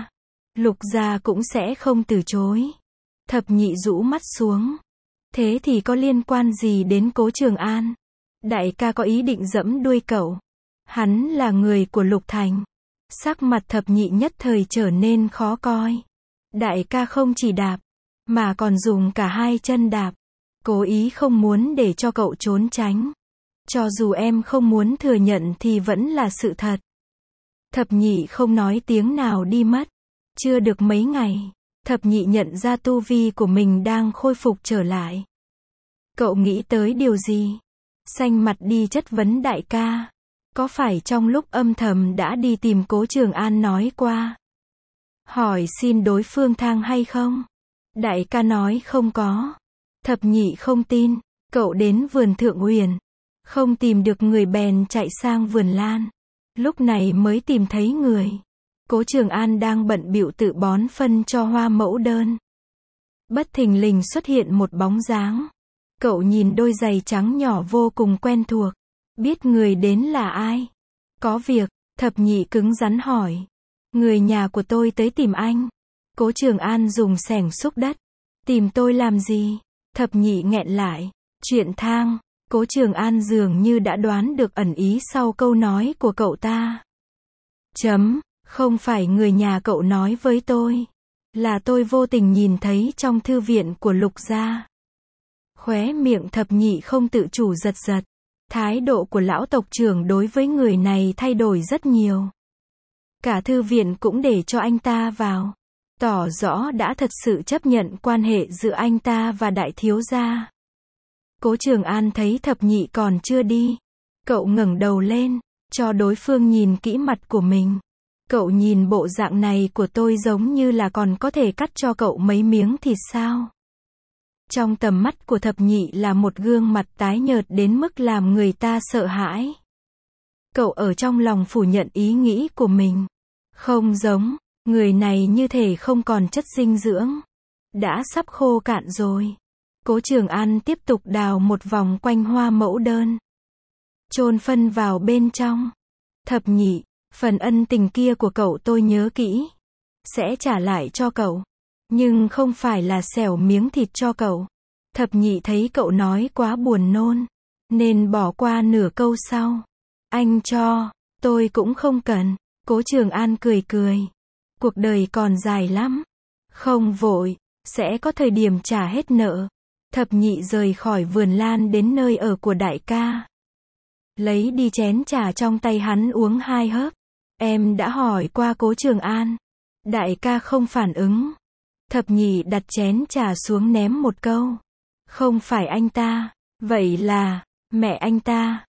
gia cũng sẽ không từ chối. Thập nhị rũ mắt xuống. Thế thì có liên quan gì đến Cố Trường An? Đại ca có ý định giẫm đuôi cậu. Hắn là người của Lục Thành. Sắc mặt thập nhị nhất thời trở nên khó coi. Đại ca không chỉ đạp, mà còn dùng cả hai chân đạp. Cố ý không muốn để cho cậu trốn tránh. Cho dù em không muốn thừa nhận thì vẫn là sự thật. Thập nhị không nói tiếng nào đi mất. Chưa được mấy ngày, thập nhị nhận ra tu vi của mình đang khôi phục trở lại. Cậu nghĩ tới điều gì? Xanh mặt đi chất vấn đại ca. Có phải trong lúc âm thầm đã đi tìm Cố Trường An nói qua? Hỏi xin đối phương thang hay không? Đại ca nói không có. Thập nhị không tin. Cậu đến vườn Thượng Uyển. Không tìm được người bèn chạy sang vườn lan. Lúc này mới tìm thấy người. Cố Trường An đang bận bịu tự bón phân cho hoa mẫu đơn. Bất thình lình xuất hiện một bóng dáng. Cậu nhìn đôi giày trắng nhỏ vô cùng quen thuộc. Biết người đến là ai? Có việc, thập nhị cứng rắn hỏi. Người nhà của tôi tới tìm anh. Cố Trường An dùng xẻng xúc đất. Tìm tôi làm gì? Thập nhị nghẹn lại. Chuyện thang. Cố Trường An dường như đã đoán được ẩn ý sau câu nói của cậu ta. Không phải người nhà cậu nói với tôi. Là tôi vô tình nhìn thấy trong thư viện của Lục gia. Khóe miệng thập nhị không tự chủ giật giật. Thái độ của lão tộc trưởng đối với người này thay đổi rất nhiều. Cả thư viện cũng để cho anh ta vào. Tỏ rõ đã thật sự chấp nhận quan hệ giữa anh ta và đại thiếu gia. Cố Trường An thấy thập nhị còn chưa đi. Cậu ngẩng đầu lên, cho đối phương nhìn kỹ mặt của mình. Cậu nhìn bộ dạng này của tôi giống như là còn có thể cắt cho cậu mấy miếng thịt sao? Trong tầm mắt của thập nhị là một gương mặt tái nhợt đến mức làm người ta sợ hãi. Cậu ở trong lòng phủ nhận ý nghĩ của mình. Không giống, người này như thể không còn chất dinh dưỡng. Đã sắp khô cạn rồi. Cố Trường An tiếp tục đào một vòng quanh hoa mẫu đơn. Chôn phân vào bên trong. Thập nhị, phần ân tình kia của cậu tôi nhớ kỹ. Sẽ trả lại cho cậu. Nhưng không phải là xẻo miếng thịt cho cậu. Thập nhị thấy cậu nói quá buồn nôn. Nên bỏ qua nửa câu sau. Anh cho, tôi cũng không cần. Cố Trường An cười cười. Cuộc đời còn dài lắm. Không vội. sẽ có thời điểm trả hết nợ. Thập nhị rời khỏi vườn lan đến nơi ở của đại ca. Lấy đi chén trà trong tay hắn uống 2 hớp. Em đã hỏi qua Cố Trường An. Đại ca không phản ứng. Thập nhị đặt chén trà xuống ném một câu. Không phải anh ta. Vậy là, mẹ anh ta.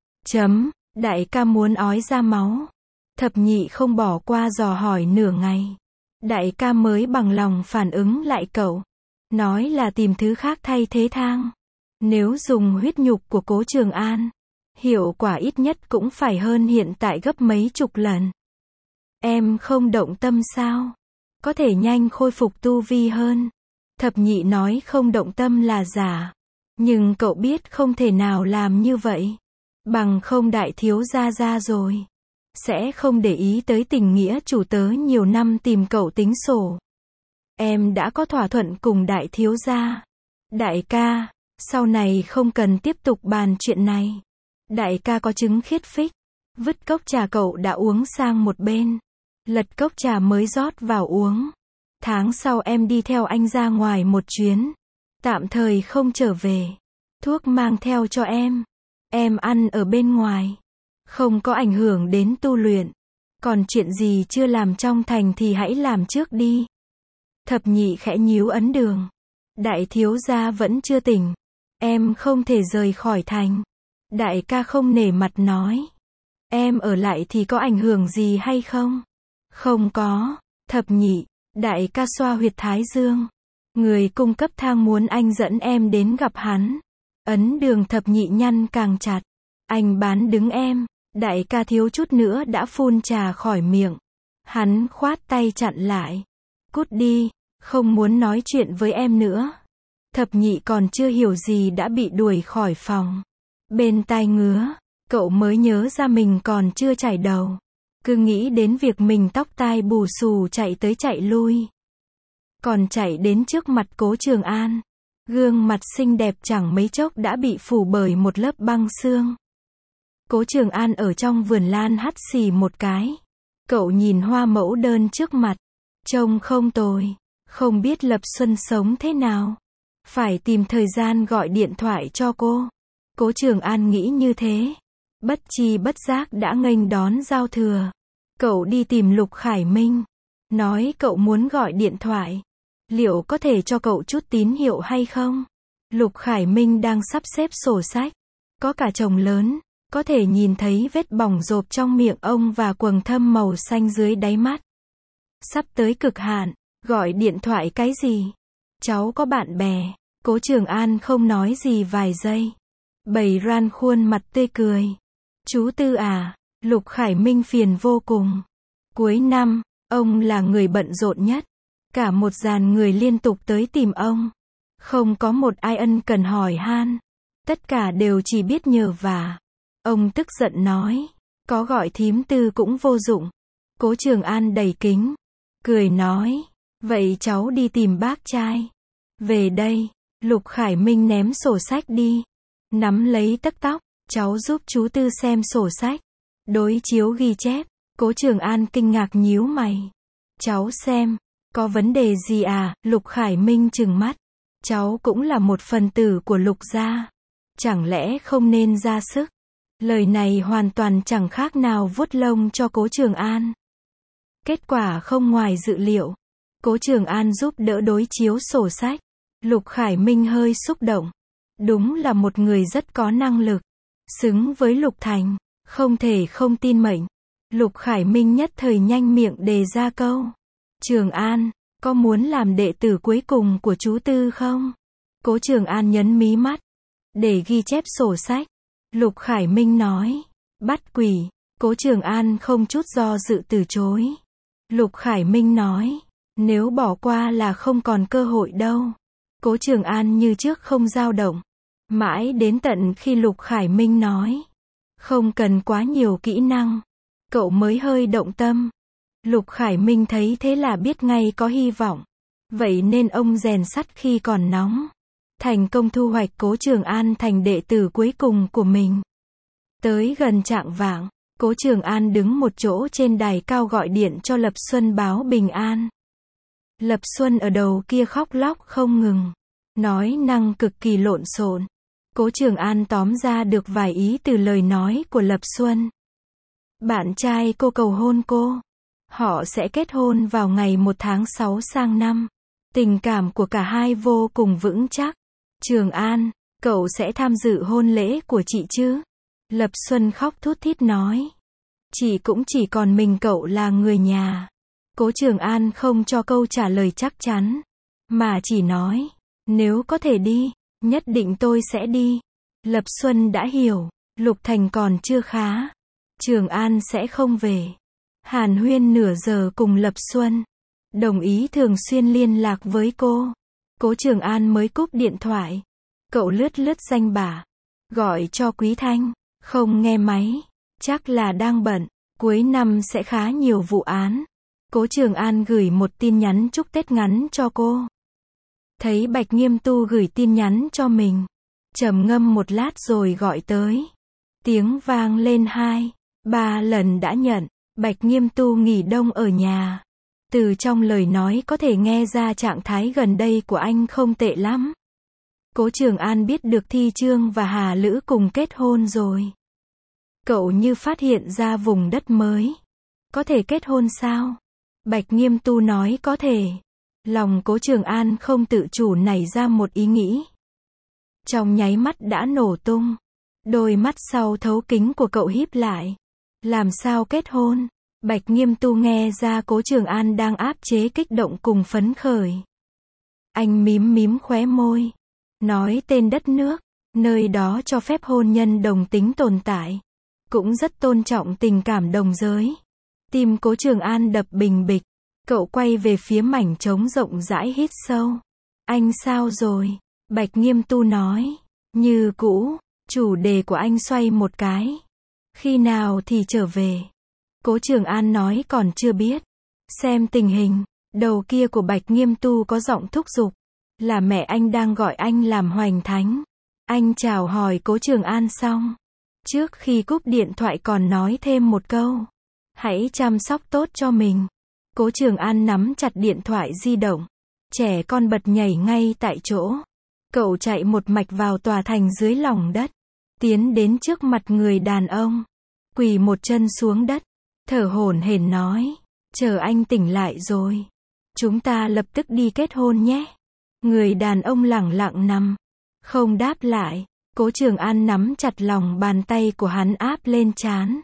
Đại ca muốn ói ra máu. Thập nhị không bỏ qua dò hỏi nửa ngày. Đại ca mới bằng lòng phản ứng lại cậu. Nói là tìm thứ khác thay thế thang. Nếu dùng huyết nhục của Cố Trường An, hiệu quả ít nhất cũng phải hơn hiện tại gấp mấy chục lần. Em không động tâm sao? Có thể nhanh khôi phục tu vi hơn. Thập nhị nói không động tâm là giả. Nhưng cậu biết không thể nào làm như vậy. Bằng không đại thiếu gia ra rồi. Sẽ không để ý tới tình nghĩa chủ tớ nhiều năm tìm cậu tính sổ. Em đã có thỏa thuận cùng đại thiếu gia. Đại ca, sau này không cần tiếp tục bàn chuyện này. Đại ca có chứng khiết phích. Vứt cốc trà cậu đã uống sang một bên. Lật cốc trà mới rót vào uống. Tháng sau em đi theo anh ra ngoài một chuyến. Tạm thời không trở về. Thuốc mang theo cho em. Em ăn ở bên ngoài. Không có ảnh hưởng đến tu luyện. Còn chuyện gì chưa làm trong thành thì hãy làm trước đi. Thập nhị khẽ nhíu ấn đường. Đại thiếu gia vẫn chưa tỉnh. Em không thể rời khỏi thành. Đại ca không nể mặt nói. Em ở lại thì có ảnh hưởng gì hay không? Không có. Thập nhị. Đại ca xoa huyệt thái dương. Người cung cấp thang muốn anh dẫn em đến gặp hắn. Ấn đường thập nhị nhăn càng chặt. Anh bán đứng em. Đại ca thiếu chút nữa đã phun trà khỏi miệng. Hắn khoát tay chặn lại. Cút đi, không muốn nói chuyện với em nữa. Thập nhị còn chưa hiểu gì đã bị đuổi khỏi phòng. Bên tai ngứa, cậu mới nhớ ra mình còn chưa chải đầu. Cứ nghĩ đến việc mình tóc tai bù xù chạy tới chạy lui. Còn chạy đến trước mặt Cố Trường An. Gương mặt xinh đẹp chẳng mấy chốc đã bị phủ bởi một lớp băng xương. Cố Trường An ở trong vườn lan hắt xì một cái. Cậu nhìn hoa mẫu đơn trước mặt. Trông không tồi. Không biết Lập Xuân sống thế nào. Phải tìm thời gian gọi điện thoại cho cô. Cố Trường An nghĩ như thế. Bất chi bất giác đã nghênh đón giao thừa. Cậu đi tìm Lục Khải Minh. Nói cậu muốn gọi điện thoại. Liệu có thể cho cậu chút tín hiệu hay không? Lục Khải Minh đang sắp xếp sổ sách. Có cả chồng lớn. Có thể nhìn thấy vết bỏng rộp trong miệng ông và quầng thâm màu xanh dưới đáy mắt. Sắp tới cực hạn. Gọi điện thoại cái gì? Cháu có bạn bè. Cố Trường An không nói gì vài giây. Bày ran khuôn mặt tươi cười. Chú Tư à? Lục Khải Minh phiền vô cùng. Cuối năm, ông là người bận rộn nhất. Cả một dàn người liên tục tới tìm ông. Không có một ai ân cần hỏi han. Tất cả đều chỉ biết nhờ vả. Ông tức giận nói. Có gọi thím Tư cũng vô dụng. Cố Trường An đầy kính. Cười nói. Vậy cháu đi tìm bác trai. Về đây. Lục Khải Minh ném sổ sách đi. Nắm lấy tấc tóc. Cháu giúp chú Tư xem sổ sách. Đối chiếu ghi chép. Cố Trường An kinh ngạc nhíu mày. Cháu xem. Có vấn đề gì à? Lục Khải Minh trừng mắt. Cháu cũng là một phần tử của Lục gia. Chẳng lẽ không nên ra sức? Lời này hoàn toàn chẳng khác nào vuốt lông cho Cố Trường An. Kết quả không ngoài dự liệu. Cố Trường An giúp đỡ đối chiếu sổ sách. Lục Khải Minh hơi xúc động. Đúng là một người rất có năng lực. Xứng với Lục Thành. Không thể không tin mệnh. Lục Khải Minh nhất thời nhanh miệng đề ra câu. Trường An, có muốn làm đệ tử cuối cùng của chú Tư không? Cố Trường An nhấn mí mắt. Để ghi chép sổ sách. Lục Khải Minh nói. Bắt quỷ. Cố Trường An không chút do dự từ chối. Lục Khải Minh nói. Nếu bỏ qua là không còn cơ hội đâu. Cố Trường An như trước không dao động. Mãi đến tận khi Lục Khải Minh nói. Không cần quá nhiều kỹ năng. Cậu mới hơi động tâm. Lục Khải Minh thấy thế là biết ngay có hy vọng. Vậy nên ông rèn sắt khi còn nóng. Thành công thu hoạch Cố Trường An thành đệ tử cuối cùng của mình. Tới gần chạng vạng, Cố Trường An đứng một chỗ trên đài cao gọi điện cho Lập Xuân báo bình an. Lập Xuân ở đầu kia khóc lóc không ngừng. Nói năng cực kỳ lộn xộn. Cố Trường An tóm ra được vài ý từ lời nói của Lập Xuân. Bạn trai cô cầu hôn cô. Họ sẽ kết hôn vào ngày 1 tháng 6 sang năm. Tình cảm của cả hai vô cùng vững chắc. Trường An, cậu sẽ tham dự hôn lễ của chị chứ? Lập Xuân khóc thút thít nói. Chị cũng chỉ còn mình cậu là người nhà. Cố Trường An không cho câu trả lời chắc chắn, mà chỉ nói, nếu có thể đi, nhất định tôi sẽ đi. Lập Xuân đã hiểu, Lục Thành còn chưa khá. Trường An sẽ không về. Hàn huyên nửa giờ cùng Lập Xuân. Đồng ý thường xuyên liên lạc với cô. Cố Trường An mới cúp điện thoại. Cậu lướt lướt danh bạ. Gọi cho Quý Thanh. Không nghe máy. Chắc là đang bận. Cuối năm sẽ khá nhiều vụ án. Cố Trường An gửi một tin nhắn chúc Tết ngắn cho cô. Thấy Bạch Nghiêm Tu gửi tin nhắn cho mình. Trầm ngâm một lát rồi gọi tới. Tiếng vang lên 2, 3 lần đã nhận. Bạch Nghiêm Tu nghỉ đông ở nhà. Từ trong lời nói có thể nghe ra trạng thái gần đây của anh không tệ lắm. Cố Trường An biết được Thi Trương và Hà Lữ cùng kết hôn rồi. Cậu như phát hiện ra vùng đất mới. Có thể kết hôn sao? Bạch Nghiêm Tu nói có thể. Lòng Cố Trường An không tự chủ nảy ra một ý nghĩ. Trong nháy mắt đã nổ tung. Đôi mắt sau thấu kính của cậu híp lại. Làm sao kết hôn? Bạch Nghiêm Tu nghe ra Cố Trường An đang áp chế kích động cùng phấn khởi. Anh mím mím khóe môi. Nói tên đất nước, nơi đó cho phép hôn nhân đồng tính tồn tại. Cũng rất tôn trọng tình cảm đồng giới. Tim Cố Trường An đập bình bịch. Cậu quay về phía mảnh trống rộng rãi hít sâu. Anh sao rồi? Bạch Nghiêm Tu nói. Như cũ, chủ đề của anh xoay một cái. Khi nào thì trở về? Cố Trường An nói còn chưa biết. Xem tình hình. Đầu kia của Bạch Nghiêm Tu có giọng thúc giục. Là mẹ anh đang gọi anh làm hoành thánh. Anh chào hỏi Cố Trường An xong. Trước khi cúp điện thoại còn nói thêm một câu. Hãy chăm sóc tốt cho mình. Cố Trường An nắm chặt điện thoại di động. Trẻ con bật nhảy ngay tại chỗ. Cậu chạy một mạch vào tòa thành dưới lòng đất. Tiến đến trước mặt người đàn ông. Quỳ một chân xuống đất. Thở hổn hển nói. Chờ anh tỉnh lại rồi. Chúng ta lập tức đi kết hôn nhé. Người đàn ông lẳng lặng nằm. Không đáp lại. Cố Trường An nắm chặt lòng bàn tay của hắn áp lên trán.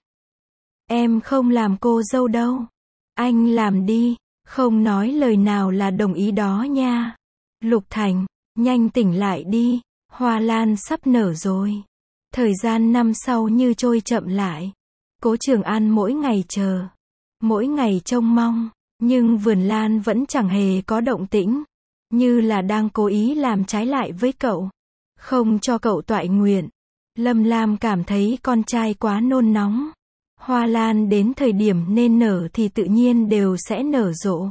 Em không làm cô dâu đâu. Anh làm đi. Không nói lời nào là đồng ý đó nha. Lục Thành, nhanh tỉnh lại đi. Hoa lan sắp nở rồi. Thời gian năm sau như trôi chậm lại. Cố Trường An mỗi ngày chờ. Mỗi ngày trông mong. Nhưng vườn lan vẫn chẳng hề có động tĩnh. Như là đang cố ý làm trái lại với cậu. Không cho cậu toại nguyện. Lâm Lam cảm thấy con trai quá nôn nóng. Hoa lan đến thời điểm nên nở thì tự nhiên đều sẽ nở rộ.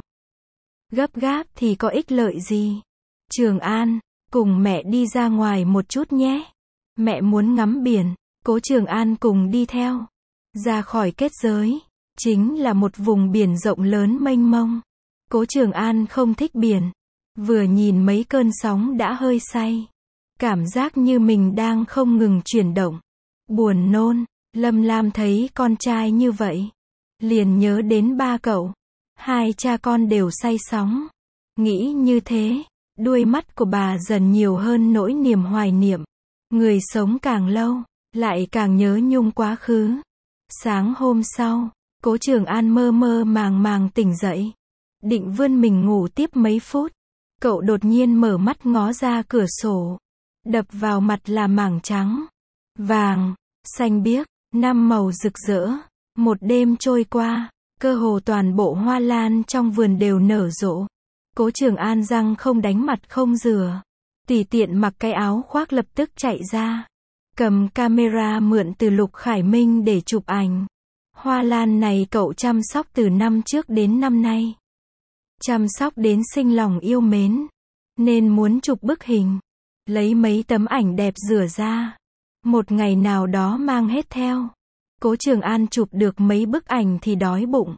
Gấp gáp thì có ích lợi gì? Trường An, cùng mẹ đi ra ngoài một chút nhé. Mẹ muốn ngắm biển. Cố Trường An cùng đi theo. Ra khỏi kết giới. Chính là một vùng biển rộng lớn mênh mông. Cố Trường An không thích biển. Vừa nhìn mấy cơn sóng đã hơi say. Cảm giác như mình đang không ngừng chuyển động. Buồn nôn. Lâm Lam thấy con trai như vậy. Liền nhớ đến ba cậu. Hai cha con đều say sóng. Nghĩ như thế. Đuôi mắt của bà dần nhiều hơn nỗi niềm hoài niệm. Người sống càng lâu. Lại càng nhớ nhung quá khứ. Sáng hôm sau. Cố Trường An mơ mơ màng màng tỉnh dậy. Định vươn mình ngủ tiếp mấy phút. Cậu đột nhiên mở mắt ngó ra cửa sổ. Đập vào mặt là mảng trắng. Vàng. Xanh biếc. Năm màu rực rỡ. Một đêm trôi qua. Cơ hồ toàn bộ hoa lan trong vườn đều nở rộ. Cố Trường An răng không đánh mặt không rửa. Tùy tiện mặc cái áo khoác lập tức chạy ra. Cầm camera mượn từ Lục Khải Minh để chụp ảnh. Hoa lan này cậu chăm sóc từ năm trước đến năm nay. Chăm sóc đến sinh lòng yêu mến. Nên muốn chụp bức hình. Lấy mấy tấm ảnh đẹp rửa ra. Một ngày nào đó mang hết theo. Cố Trường An chụp được mấy bức ảnh thì đói bụng.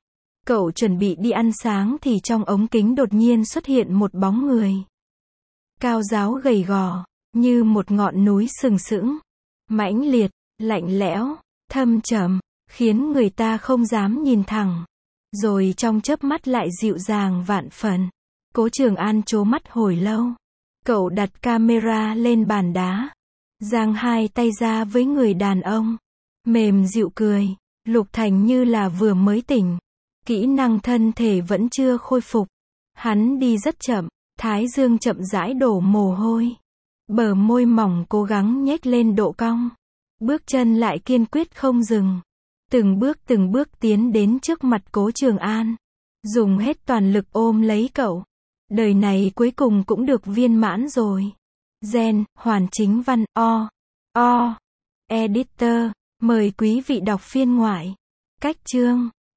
Cậu chuẩn bị đi ăn sáng thì trong ống kính đột nhiên xuất hiện một bóng người. Cao ráo gầy gò, như một ngọn núi sừng sững, mãnh liệt, lạnh lẽo, thâm trầm, khiến người ta không dám nhìn thẳng. Rồi trong chớp mắt lại dịu dàng vạn phần. Cố Trường An trố mắt hồi lâu. Cậu đặt camera lên bàn đá, giang hai tay ra với người đàn ông, mềm dịu cười. Lục Thành như là vừa mới tỉnh, kỹ năng thân thể vẫn chưa khôi phục. Hắn đi rất chậm, thái dương chậm rãi đổ mồ hôi, bờ môi mỏng cố gắng nhếch lên độ cong, bước chân lại kiên quyết không dừng, từng bước tiến đến trước mặt Cố Trường An, dùng hết toàn lực ôm lấy cậu. Đời này cuối cùng cũng được viên mãn rồi. Gen, Hoàn Chính Văn, Editor, mời quý vị đọc phiên ngoại. Cách chương